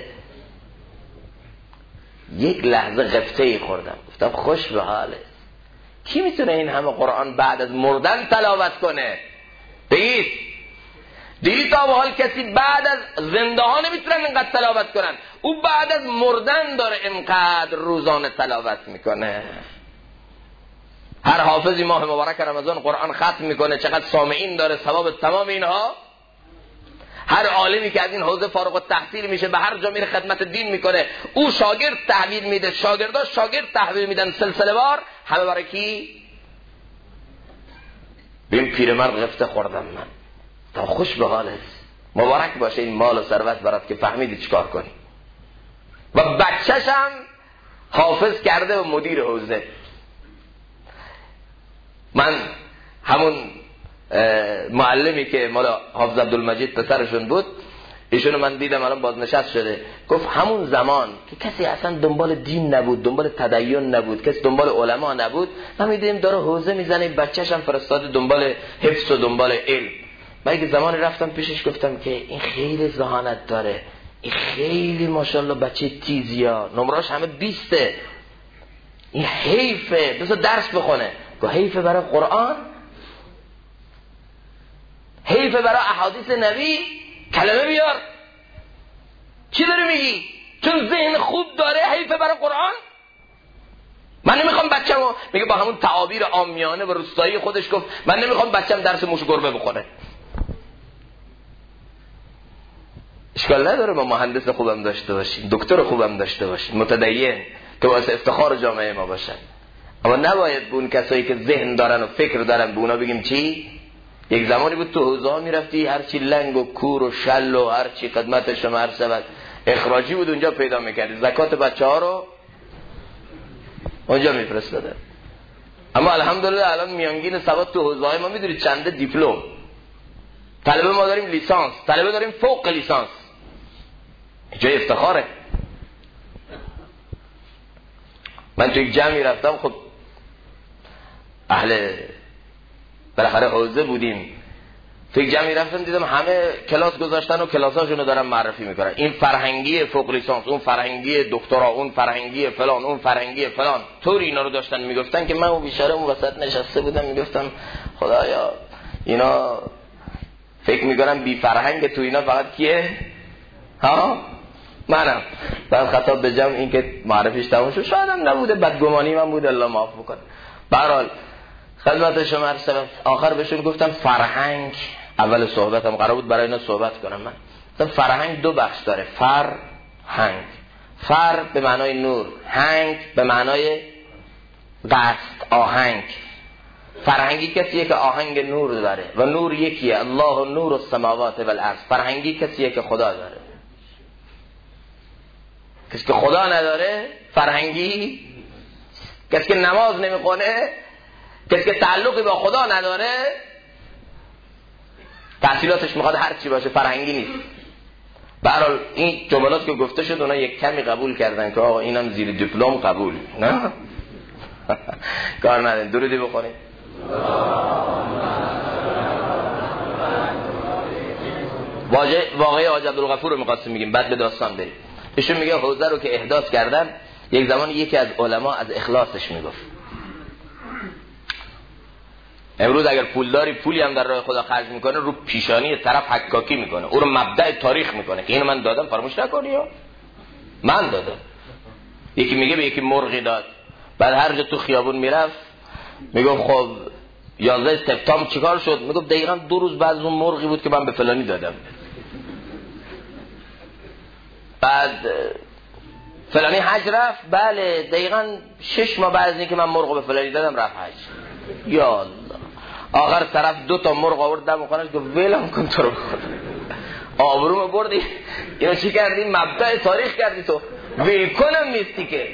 یک لحظه غفته خوردم، گفتم خوش به حاله. کی میتونه این همه قرآن بعد از مردن تلاوت کنه؟ دیدی تا به حال کسی بعد از زنده ها نمیتونن اینقدر تلاوت کنن، او بعد از مردن داره اینقدر روزانه تلاوت میکنه. هر حافظی ماه مبارک رمضان قرآن ختم میکنه، چقدر سامعین داره، ثواب تمام اینها. هر عالمی که از این حوزه فارغ التحصیل میشه به هر جا میره خدمت دین میکنه، او شاگرد تحویل میده، شاگرداش شاگرد تحویل میدن سلسله وار. همه برای کی؟ بیم پیرمرد غفته خوردم من. تا خوش به حالت، مبارک باشه این مال و ثروت برات که فهمیدی چیکار کنی. و بچه‌ش هم حافظ کرده و مدیر حوزه. من همون معلمی که مالا حافظ عبدالمجید پسرشون بود، ایشونو من دیدم الان بازنشست شده، گفت همون زمان که کسی اصلا دنبال دین نبود، دنبال تدین نبود، کسی دنبال علما نبود، ما میدیدیم داره حوزه میزنه، بچه‌ش هم فرستاده دنبال حفظ و دنبال علم. من یک زمانی رفتم پیشش گفتم که این خیلی ذهانت داره، این خیلی ماشاءالله بچه تیزیا، نمراش همه 20، این حیفه بذار درس بخونه. گفت حیفه برای قرآن، حیفه برای احادیث نبی، کلمه بیار. چی داری میگی؟ چون ذهن خوب داره حیفه برای قرآن؟ من نمیخوام بچه‌مو، میگه با همون تعابیر عامیانه و روستایی خودش گفت من نمیخوام بچه‌م درس موش گربه بخونه. اشکال نداره ما مهندس خوبم داشته باشیم، دکتر خوبم داشته باشیم، متدین که باعث افتخار جامعه ما باشن، اما نباید به اون کسایی که ذهن دارن و فکر دارن به اونا بگیم چی؟ یک زمانی بود تو حوزه ها میرفتی هرچی لنگ و کور و شل و هرچی خدمت شما هر سبت اخراجی بود اونجا پیدا میکردی، زکات بچه ها رو اونجا میفرستاده. اما الحمدلله الان میانگین ثبات تو حوزه های ما میدونید چنده؟ دیپلم. طلبه ما داریم لیسانس، طلبه داریم فوق لیسانس. جای افتخاره. من تو یک جمعی رفتم، خب اهل بالاخره حوزه بودیم، تو یک جمعی رفتم دیدم همه کلاس گذاشتن و کلاساشونو دارن معرفی میکنن، این فرهنگی فوق لیسانس، اون فرهنگی دکترا، اون فرهنگی فلان، اون فرهنگی فلان، طوری اینا رو داشتن میگفتن که من اون بیچاره اون وسط نشسته بودم میگفتم خدایا اینا فکر میکنم بی فرهنگ تو اینا فقط کیه؟ ها؟ منم. بعد خطاب به جمع این که معرفیش تموم شد، شاید هم نبوده، بدگمانی من بود، الله معاف بکنه. به هر حال خدمت شما عرض کردم، آخر بهشون گفتم فرهنگ، اول صحبتم قرار بود برای اینا صحبت کنم من. گفتم فرهنگ دو بخش داره، فرهنگ، فر به معنای نور، هنگ به معنای قصد، آهنگ. فرهنگی کسیه که آهنگ نور داره و نور یکیه، الله نور السماوات والارض. فرهنگی کسیه که خدا داره. کسی که خدا نداره فرهنگی، کسی که نماز نمیخونه، کسی که تعلقی با خدا نداره، تحصیلاتش میخواد هر چی باشه، فرهنگی نیست. به هر حال این جملات که گفته شد اونا یک کمی قبول کردن که آقا اینم زیر دیپلم قبول، نه کار نداره. درودی بخونید. واقعی حاج عبدالغفور رو می‌خواستیم میگیم، بعد به داستان بریم. ایشون میگه حوزه رو که احداث کردن، یک زمان یکی از علما از اخلاصش میگفت امروز اگر پولداری پولی هم در راه خدا خرج میکنه، رو پیشانی طرف حکاکی میکنه، او رو مبدأ تاریخ میکنه که اینو من دادم فراموش نکنی یا من دادم. یکی میگه به یکی مرغی داد، بعد هر جا تو خیابون میرفت میگم خب 11 سپتامبر چیکار شد؟ میگم دقیقاً 2 روز بعد اون مرغی بود که من به فلانی دادم. بعد فلانی حج رفت، بله دقیقاً 6 ماه بعد از اینکه من مرغ به فلانی دادم رفت حج. یا الله، آخر طرف 2 تا مرغ آورد دم خونش که ولم کن تو رو بخور، آبرومو بردی، اینو چی کردی؟ مبدأ تاریخ کردی، تو ول کنم نیستی که.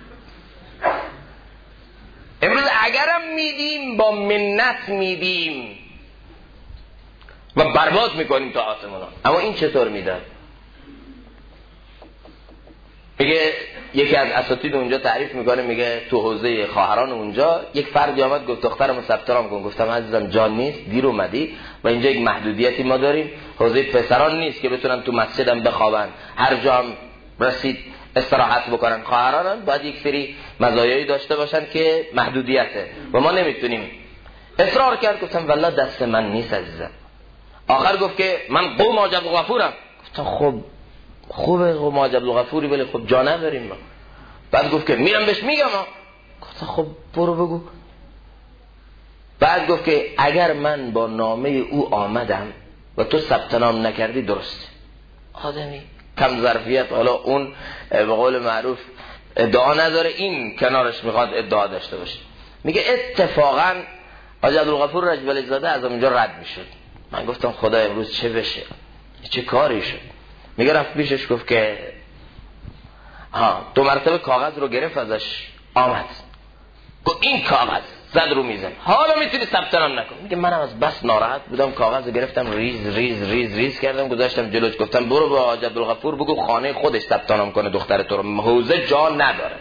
امروز اگرم میدیم با منت میدیم و برباد میکنیم تا آسمونا. اما این چطور میداد؟ میگه یکی از اساتید اونجا تعریف میکنه، میگه تو حوزه خواهران اونجا یک فردی آمد گفت دخترمو ثبت نام کن. گفتم عزیزم جان نیست، دیر اومدی و اینجا یک محدودیتی ما داریم، حوزه پسران نیست که بتونن تو مسجدم بخوابن، هر جا هم رسید استراحت بکنن. خواهران باید یک سری مزایایی داشته باشن که محدودیته و ما نمیتونیم. اصرار کرد، گفتم والله دست من نیست عزیزم، آخر گفت که من قوم حاج عبدالغفورم. گفتم خب خوبه قوم حاج عبدالغفوری، ولی خب جا نداریم ما. بعد گفت که میرم بهش میگم. گفتم خب برو بگو. بعد گفت که اگر من با نامه او آمدم و تو ثبت نام نکردی درسته. آدمی کم ظرفیت، حالا اون به قول معروف ادعا نداره، این کنارش میخواد ادعا داشته باشه. میگه اتفاقا حاج عبدالغفور رجبلی زاده از اونجا رد میشد. من گفتم خدا امروز چه بشه، چه کاری شد. میگه رفت پیشش گفت که 2 مرتبه کاغذ رو گرفت ازش آمد، گفت این کاغذ، زد رو میزن، حالا میتونی ثبت نام نکن. میگه منم از بس ناراحت بودم کاغذ رو گرفتم ریز ریز ریز ریز کردم گذاشتم جلوش، گفتم برو با حاج عبدالغفور بگو خانه خودش ثبت نام کنه دختر تو رو، حوزه جا نداره.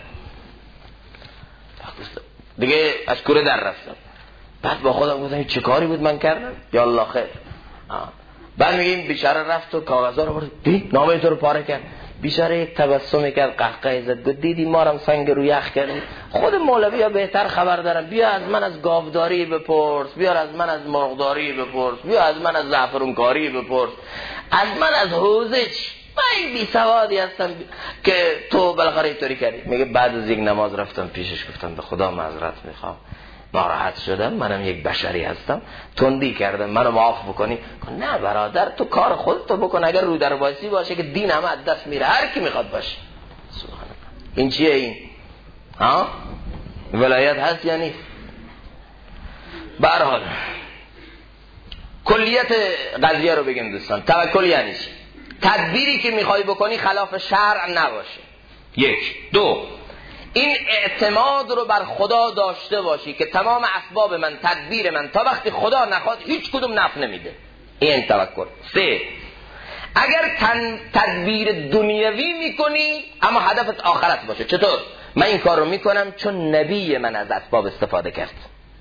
دیگه از کوره در رفتم. بعد با خودم گفتم چه کاری بود من کردم، یا الله خیر. بعد میگه این بیچاره رفت و کاغذا رو برد، نامه تو رو پاره کرد. بیچاره یک تبسمی کرد، قهقه زد، گفت دیدی ما رو سنگ رو یخ کردی. خود مولوی‌ها بهتر خبر دارن، بیا از من از گاوداری بپرس، بیا از من از مرغداری بپرس، بیا از من از زعفرونکاری بپرس، از من از حوزه من بی سوادی هستم که تو بالاخره اینطوری کردی. میگه بعد از یک نماز رفتم پیشش گفتم به خدا معذرت میخوام، ناراحت شدم، منم یک بشری هستم، تندی کردم، منو معاف بکنی. نه برادر تو کار خودتو بکن، اگر رو در باسی باشه که دین همه از دست میره، هر کی میخواد باشه. سبحان الله. این چیه این؟ ولایت هست یا نیست؟ به هر حال کلیت قضیه رو بگیم دوستان. توکل یعنی چی؟ تدبیری که میخوای بکنی خلاف شرع نباشه. 1. 2. این اعتماد رو بر خدا داشته باشی که تمام اسباب من، تدبیر من تا وقتی خدا نخواد هیچ کدوم نفع نمیده. این توکل. 3. اگر تدبیر دنیوی میکنی اما هدفت آخرت باشه. چطور؟ من این کار رو میکنم چون نبی من از اسباب استفاده کرد.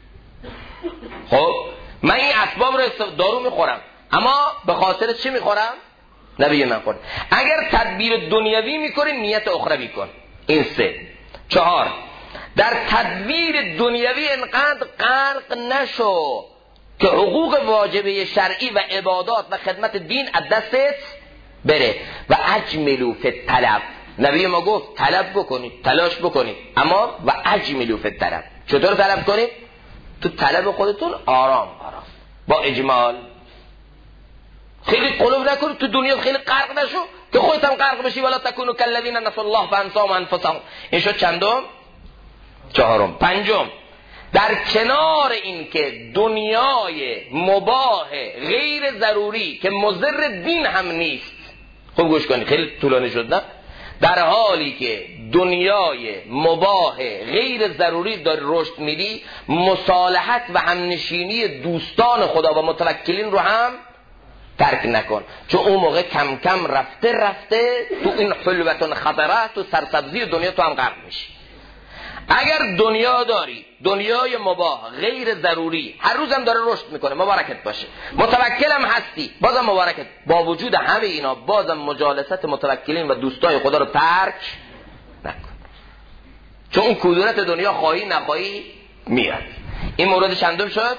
خب من این اسباب رو دارو میخورم اما به خاطر چی میخورم؟ نبی من خورد. اگر تدبیر دنیوی میکنی نیت اخروی کن. این 3. 4. در تدبیر دنیوی انقدر غرق نشو که حقوق واجبه شرعی و عبادات و خدمت دین از دستت بره. و اجملوا فی الطلب، نبی ما گفت طلب بکنید، تلاش بکنید، اما و اجملوا فی الطلب. چطور طلب کنید؟ تو طلب خودتون آرام با اجمال، خیلی قلوب نکنید، تو دنیا خیلی غرق نشو که خودت هم غرق بشی. ولا تکونوا کالذین نسوا الله فانساهم انفسهم. این شد چندم؟ 4. 5. در کنار این که دنیای مباح غیر ضروری که مضر دین هم نیست، خوب گوش کنید خیلی طولانی شد نه، در حالی که دنیای مباح غیر ضروری داری رشد میدی، مصالحت و همنشینی دوستان خدا و متوکلین رو هم ترک نکن، چون اون موقع کم کم رفته تو این حلوتون خطره، تو سرسبزی دنیا تو هم غرق میشی. اگر دنیا داری، دنیای مباح غیر ضروری هر روزم داره رشد میکنه، مبارکت باشه. متوکلم هستی، بازم مبارکت. با وجود همه اینا بازم مجالست متوکلین و دوستای خدا رو ترک نکن، چون اون کدورت دنیا خواهی نخواهی میاد. این مورد چندم شد؟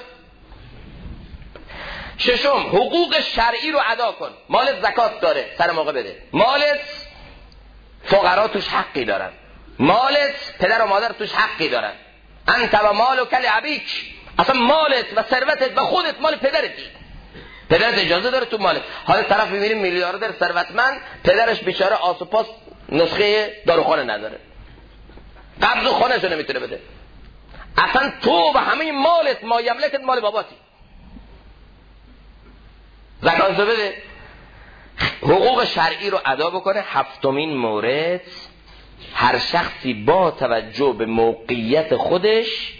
6. حقوق شرعی رو ادا کن. مالت زکات داره سر موقع بده، مالت فقرا توش حقی دارن، مالت پدر و مادر توش حقی دارن. انت و مالک لابیک، اصلا مالت و ثروتت و خودت مال پدرتی، پدرت اجازه داره تو مالت. حالا طرف می‌بینیم میلیاردر ثروتمند، پدرش بیچاره آسوپاس نسخه داروخانه نداره، قبض خونه‌شو نمیتونه بده. اصلا تو و همه مالت، ما یملکت، مال باباتی، زکات بده. حقوق شرعی رو ادا بکنه. 7. مورد، هر شخصی با توجه به موقعیت خودش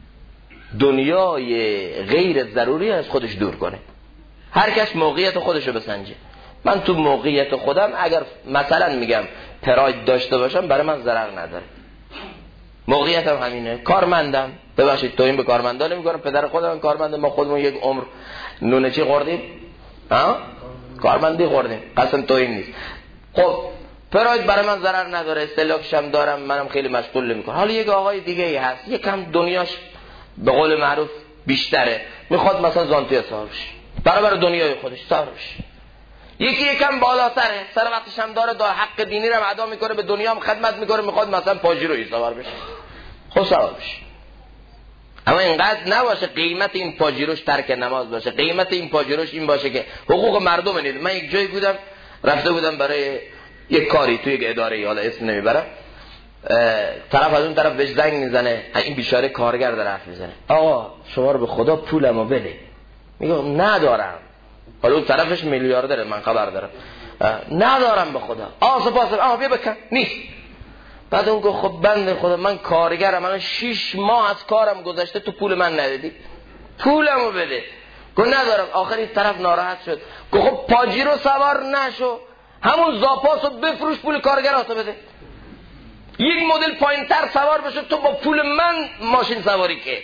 دنیای غیر ضروری از خودش دور کنه. هر کس موقعیت خودش رو بسنجه. من تو موقعیت خودم اگر مثلا میگم پراید داشته باشم برای من ضرر نداره، موقعیتم همینه، کارمندم، ببخشید توهین به کارمندا نمیکنم، پدر خودم کارمنده، ما خودمون یک عمر نونه چی خوردیم، کارمندی خوردیم، قسم توهین نیست. خب پراید برای من ضرر نداره، استهلاکشم دارم، منم خیلی مشغول نمیکنم. حالا یک آقای دیگه ای هست یکم دنیاش به قول معروف بیشتره، میخواد مثلا زانتی حساب شه، برابر دنیای خودش سوار بشه. یکی یکم بالاتره، سر وقتش هم داره حق دینی رو ادا میکنه، به دنیا هم خدمت میکنه، میخواد مثلا پاجیرویی سوار بشه، خب سوار بشه. اما اینقدر نباشه قیمت این پاجیروش ترک نماز باشه، قیمت این پاجیروش این باشه که حقوق مردم نیست. من یک جایی بودم، رفته بودم برای یک کاری توی یک اداره، حالا اسم نمیبرم، طرف از اون طرف بهش زنگ میزنه، این بیچاره کارگر داره حرف میزنه، آقا شما رو به خدا پولمو بده. میگه ندارم. حالا اون طرفش میلیاردره، من خبر دارم، ندارم به خدا. سپاس، بیا بکن، نیست. بعد اون گفت خب بنده خدا من کارگرم، من 6 ماه از کارم گذشته، تو پول من ندادی، پولمو بده. گفت ندارم. آخر این طرف ناراحت شد، گفت خب پاجیرو سوار نشو، همون زاپاسو بفروش، پول کارگراتو بده، یک مدل پایینتر سوار بشه، تو با پول من ماشین سواری که.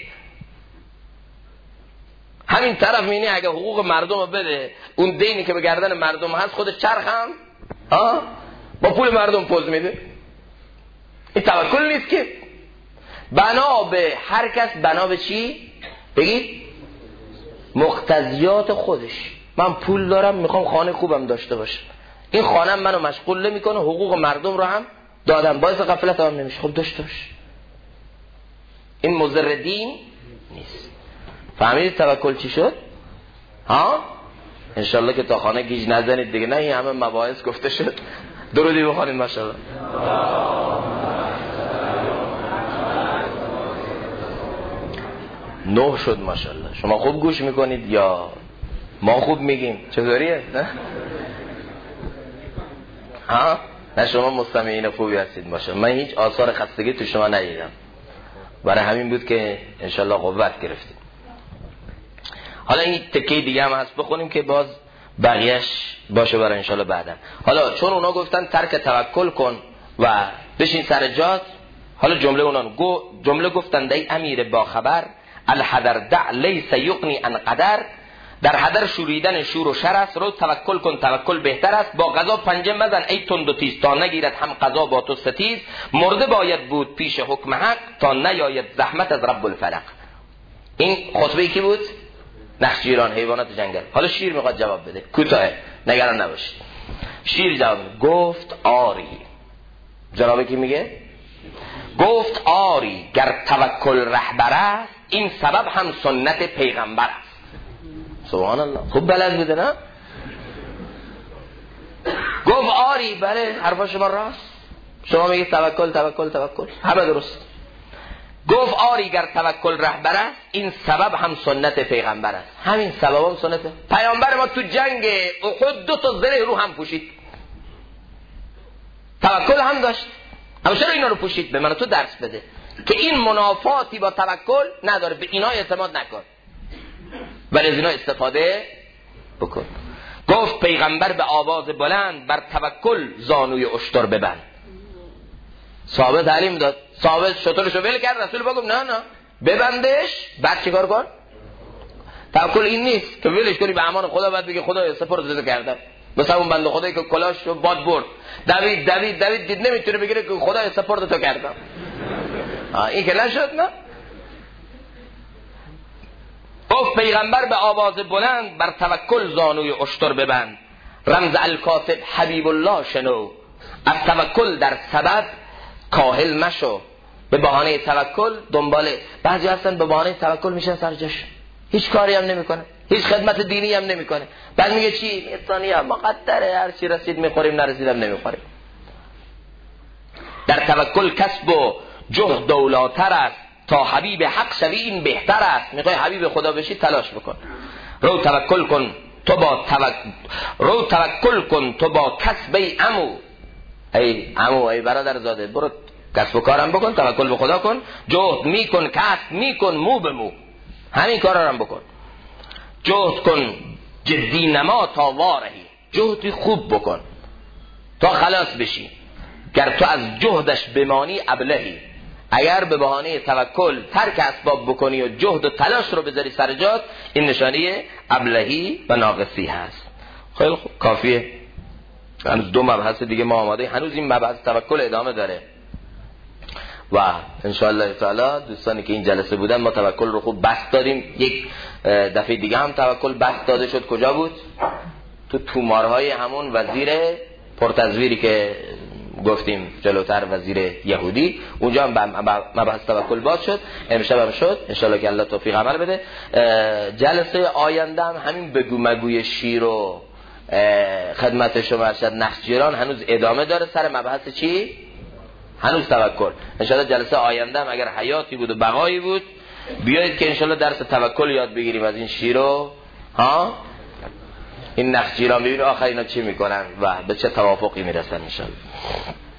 همین طرف مینی اگه حقوق مردم رو بده، اون دینی که به گردن مردم هست خودش چرخم با پول مردم پوز میده. این توکل نیست که. بنا به هر کس بنا به چی؟ بگید مقتضیات خودش. من پول دارم، میخوام خانه خوبم داشته باشه، این خانه منو مشغول نمیکنه، حقوق مردم رو هم دادم، باعث غفلت هم نمیشه، خب داشته باشه. این مضر دین نیست. فهمیدید توکل چی شد؟ انشالله که تا خانه گیج نزنید دیگه. نه این همه مباحث گفته شد. درودی بخوانید ماشاءالله. 9 شد ماشاءالله. شما خوب گوش میکنید یا ما خوب میگیم؟ چطوریه؟ نه شما مستمعین خوبی هستید ماشاءالله. من هیچ آثار خستگی تو شما ندیدم، برای همین بود که انشالله قوت گرفتید. حالا این تکه دیگه هم هست بخونیم که باز بقیهش باشه برای انشالله بعدا. حالا چون اونا گفتن ترک توکل کن و بشین سر جات، حالا جمله گفتن ای امیر با خبر، الحذر دع لیس یغنی عن قدر. در حذر شوریدن شور و شر است، رو توکل کن توکل بهتر است. با قضا پنجه مزن ای تند و تیز، تا نگیرد هم قضا با تو ستیز. مرده باید بود پیش حکم حق، تا نیاید زحمت از رب الفلق. این خطبه کی بود؟ نخجیران، حیوانات جنگل. حالا شیر میخواد جواب بده، کوتاه، نگران نباشید. شیر جواب گفت آری. جناب کی میگه؟ گفت آری گر توکل رهبر است، این سبب هم سنت پیغمبر است. سبحان الله، خوب بلد بوده نه؟ گفت آری، بله حرفا شما راست، شما میگید توکل توکل توکل، همه درست. گفت آری گر توکل رهبر است، این سبب هم سنت پیغمبر است. همین سبب هم سنت پیامبر ما تو جنگ احد 2 تا زره رو هم پوشید، توکل هم داشت. اما چرا اینا رو پوشید؟ به من تو درس بده که این منافاتی با توکل نداره، به اینا اعتماد نکن ولی از اینا استفاده بکن. گفت پیغمبر به آواز بلند، بر توکل زانوی اشتر ببند. ثابت تعلیم داد، ثابت شطورشو ول کرد، رسول بگم نه ببندش، بعد چیکار کن؟ توکل این نیست که ولش کنی به امان خدا، بعد بگی خدا سپرد کردم. مثلا اون بنده خدایی که کلاشو باد برد، دوید دید نمیتونه بگیره که خدا سپرد تو کردم. این که نشد. نه، گفت پیغمبر به آواز بلند، بر توکل زانوی اشتر ببند. رمز الکاتب حبیب الله شنو، از توکل در سبب کاهل مشو. به بهانه توکل دنباله، بعضی هستن به بهانه توکل میشن سر جاش، هیچ کاری هم نمیکنه، هیچ خدمت دینی هم نمیکنه. بعد میگه چی؟ میتونی مقدره، هر چی رسید میخوریم، نرسیدم نمیخوریم. در توکل کسب و جهد دولاتر است، تا حبیب حق شوی این بهتر است. میخوای حبیب خدا بشی تلاش بکن. رو توکل کن تو با کسب ای عمو. ای عمو، ای برادر زاده، برو کسب و کارم بکن، توکل به خدا کن، جهد میکن، کسب میکن، مو به مو، همین کارا رو بکن. جهد کن جدی نما تا وارهی، جهدی خوب بکن تا خلاص بشی. گر تو از جهدش بمانی ابلهی، اگر به بهانه توکل ترک اسباب بکنی و جهد و تلاش رو بذاری سر جات، این نشانه ابلهی و ناقصی هست. خیلی خوب، کافیه. هنوز 2 مبحث دیگه ما آماده، هنوز این مبحث توکل ادامه داره. و انشاءالله تعالی دوستانی که این جلسه بودن ما توکل رو خوب بحث دادیم. یک دفعه دیگه هم توکل بحث داده شد. کجا بود؟ تو تومارهای همون وزیر پرتزویری که گفتیم جلوتر، وزیر یهودی، اونجا هم مبحث توکل باز شد. امشب هم شد انشاءالله که الله توفیق عمل بده. جلسه آینده هم همین بگو مگوی شیر و خدمت شما ارشد نخجیران هنوز ادامه داره سر مبحث چی؟ هنوز توکل. انشاءالله جلسه آینده هم اگر حیاتی بود و بقایی بود بیایید که انشاءالله درس توکل یاد بگیریم از این شیرو ها، این نخجیران، ببینید آخر اینا چی میکنن و به چه توافقی میرسن انشاءالله.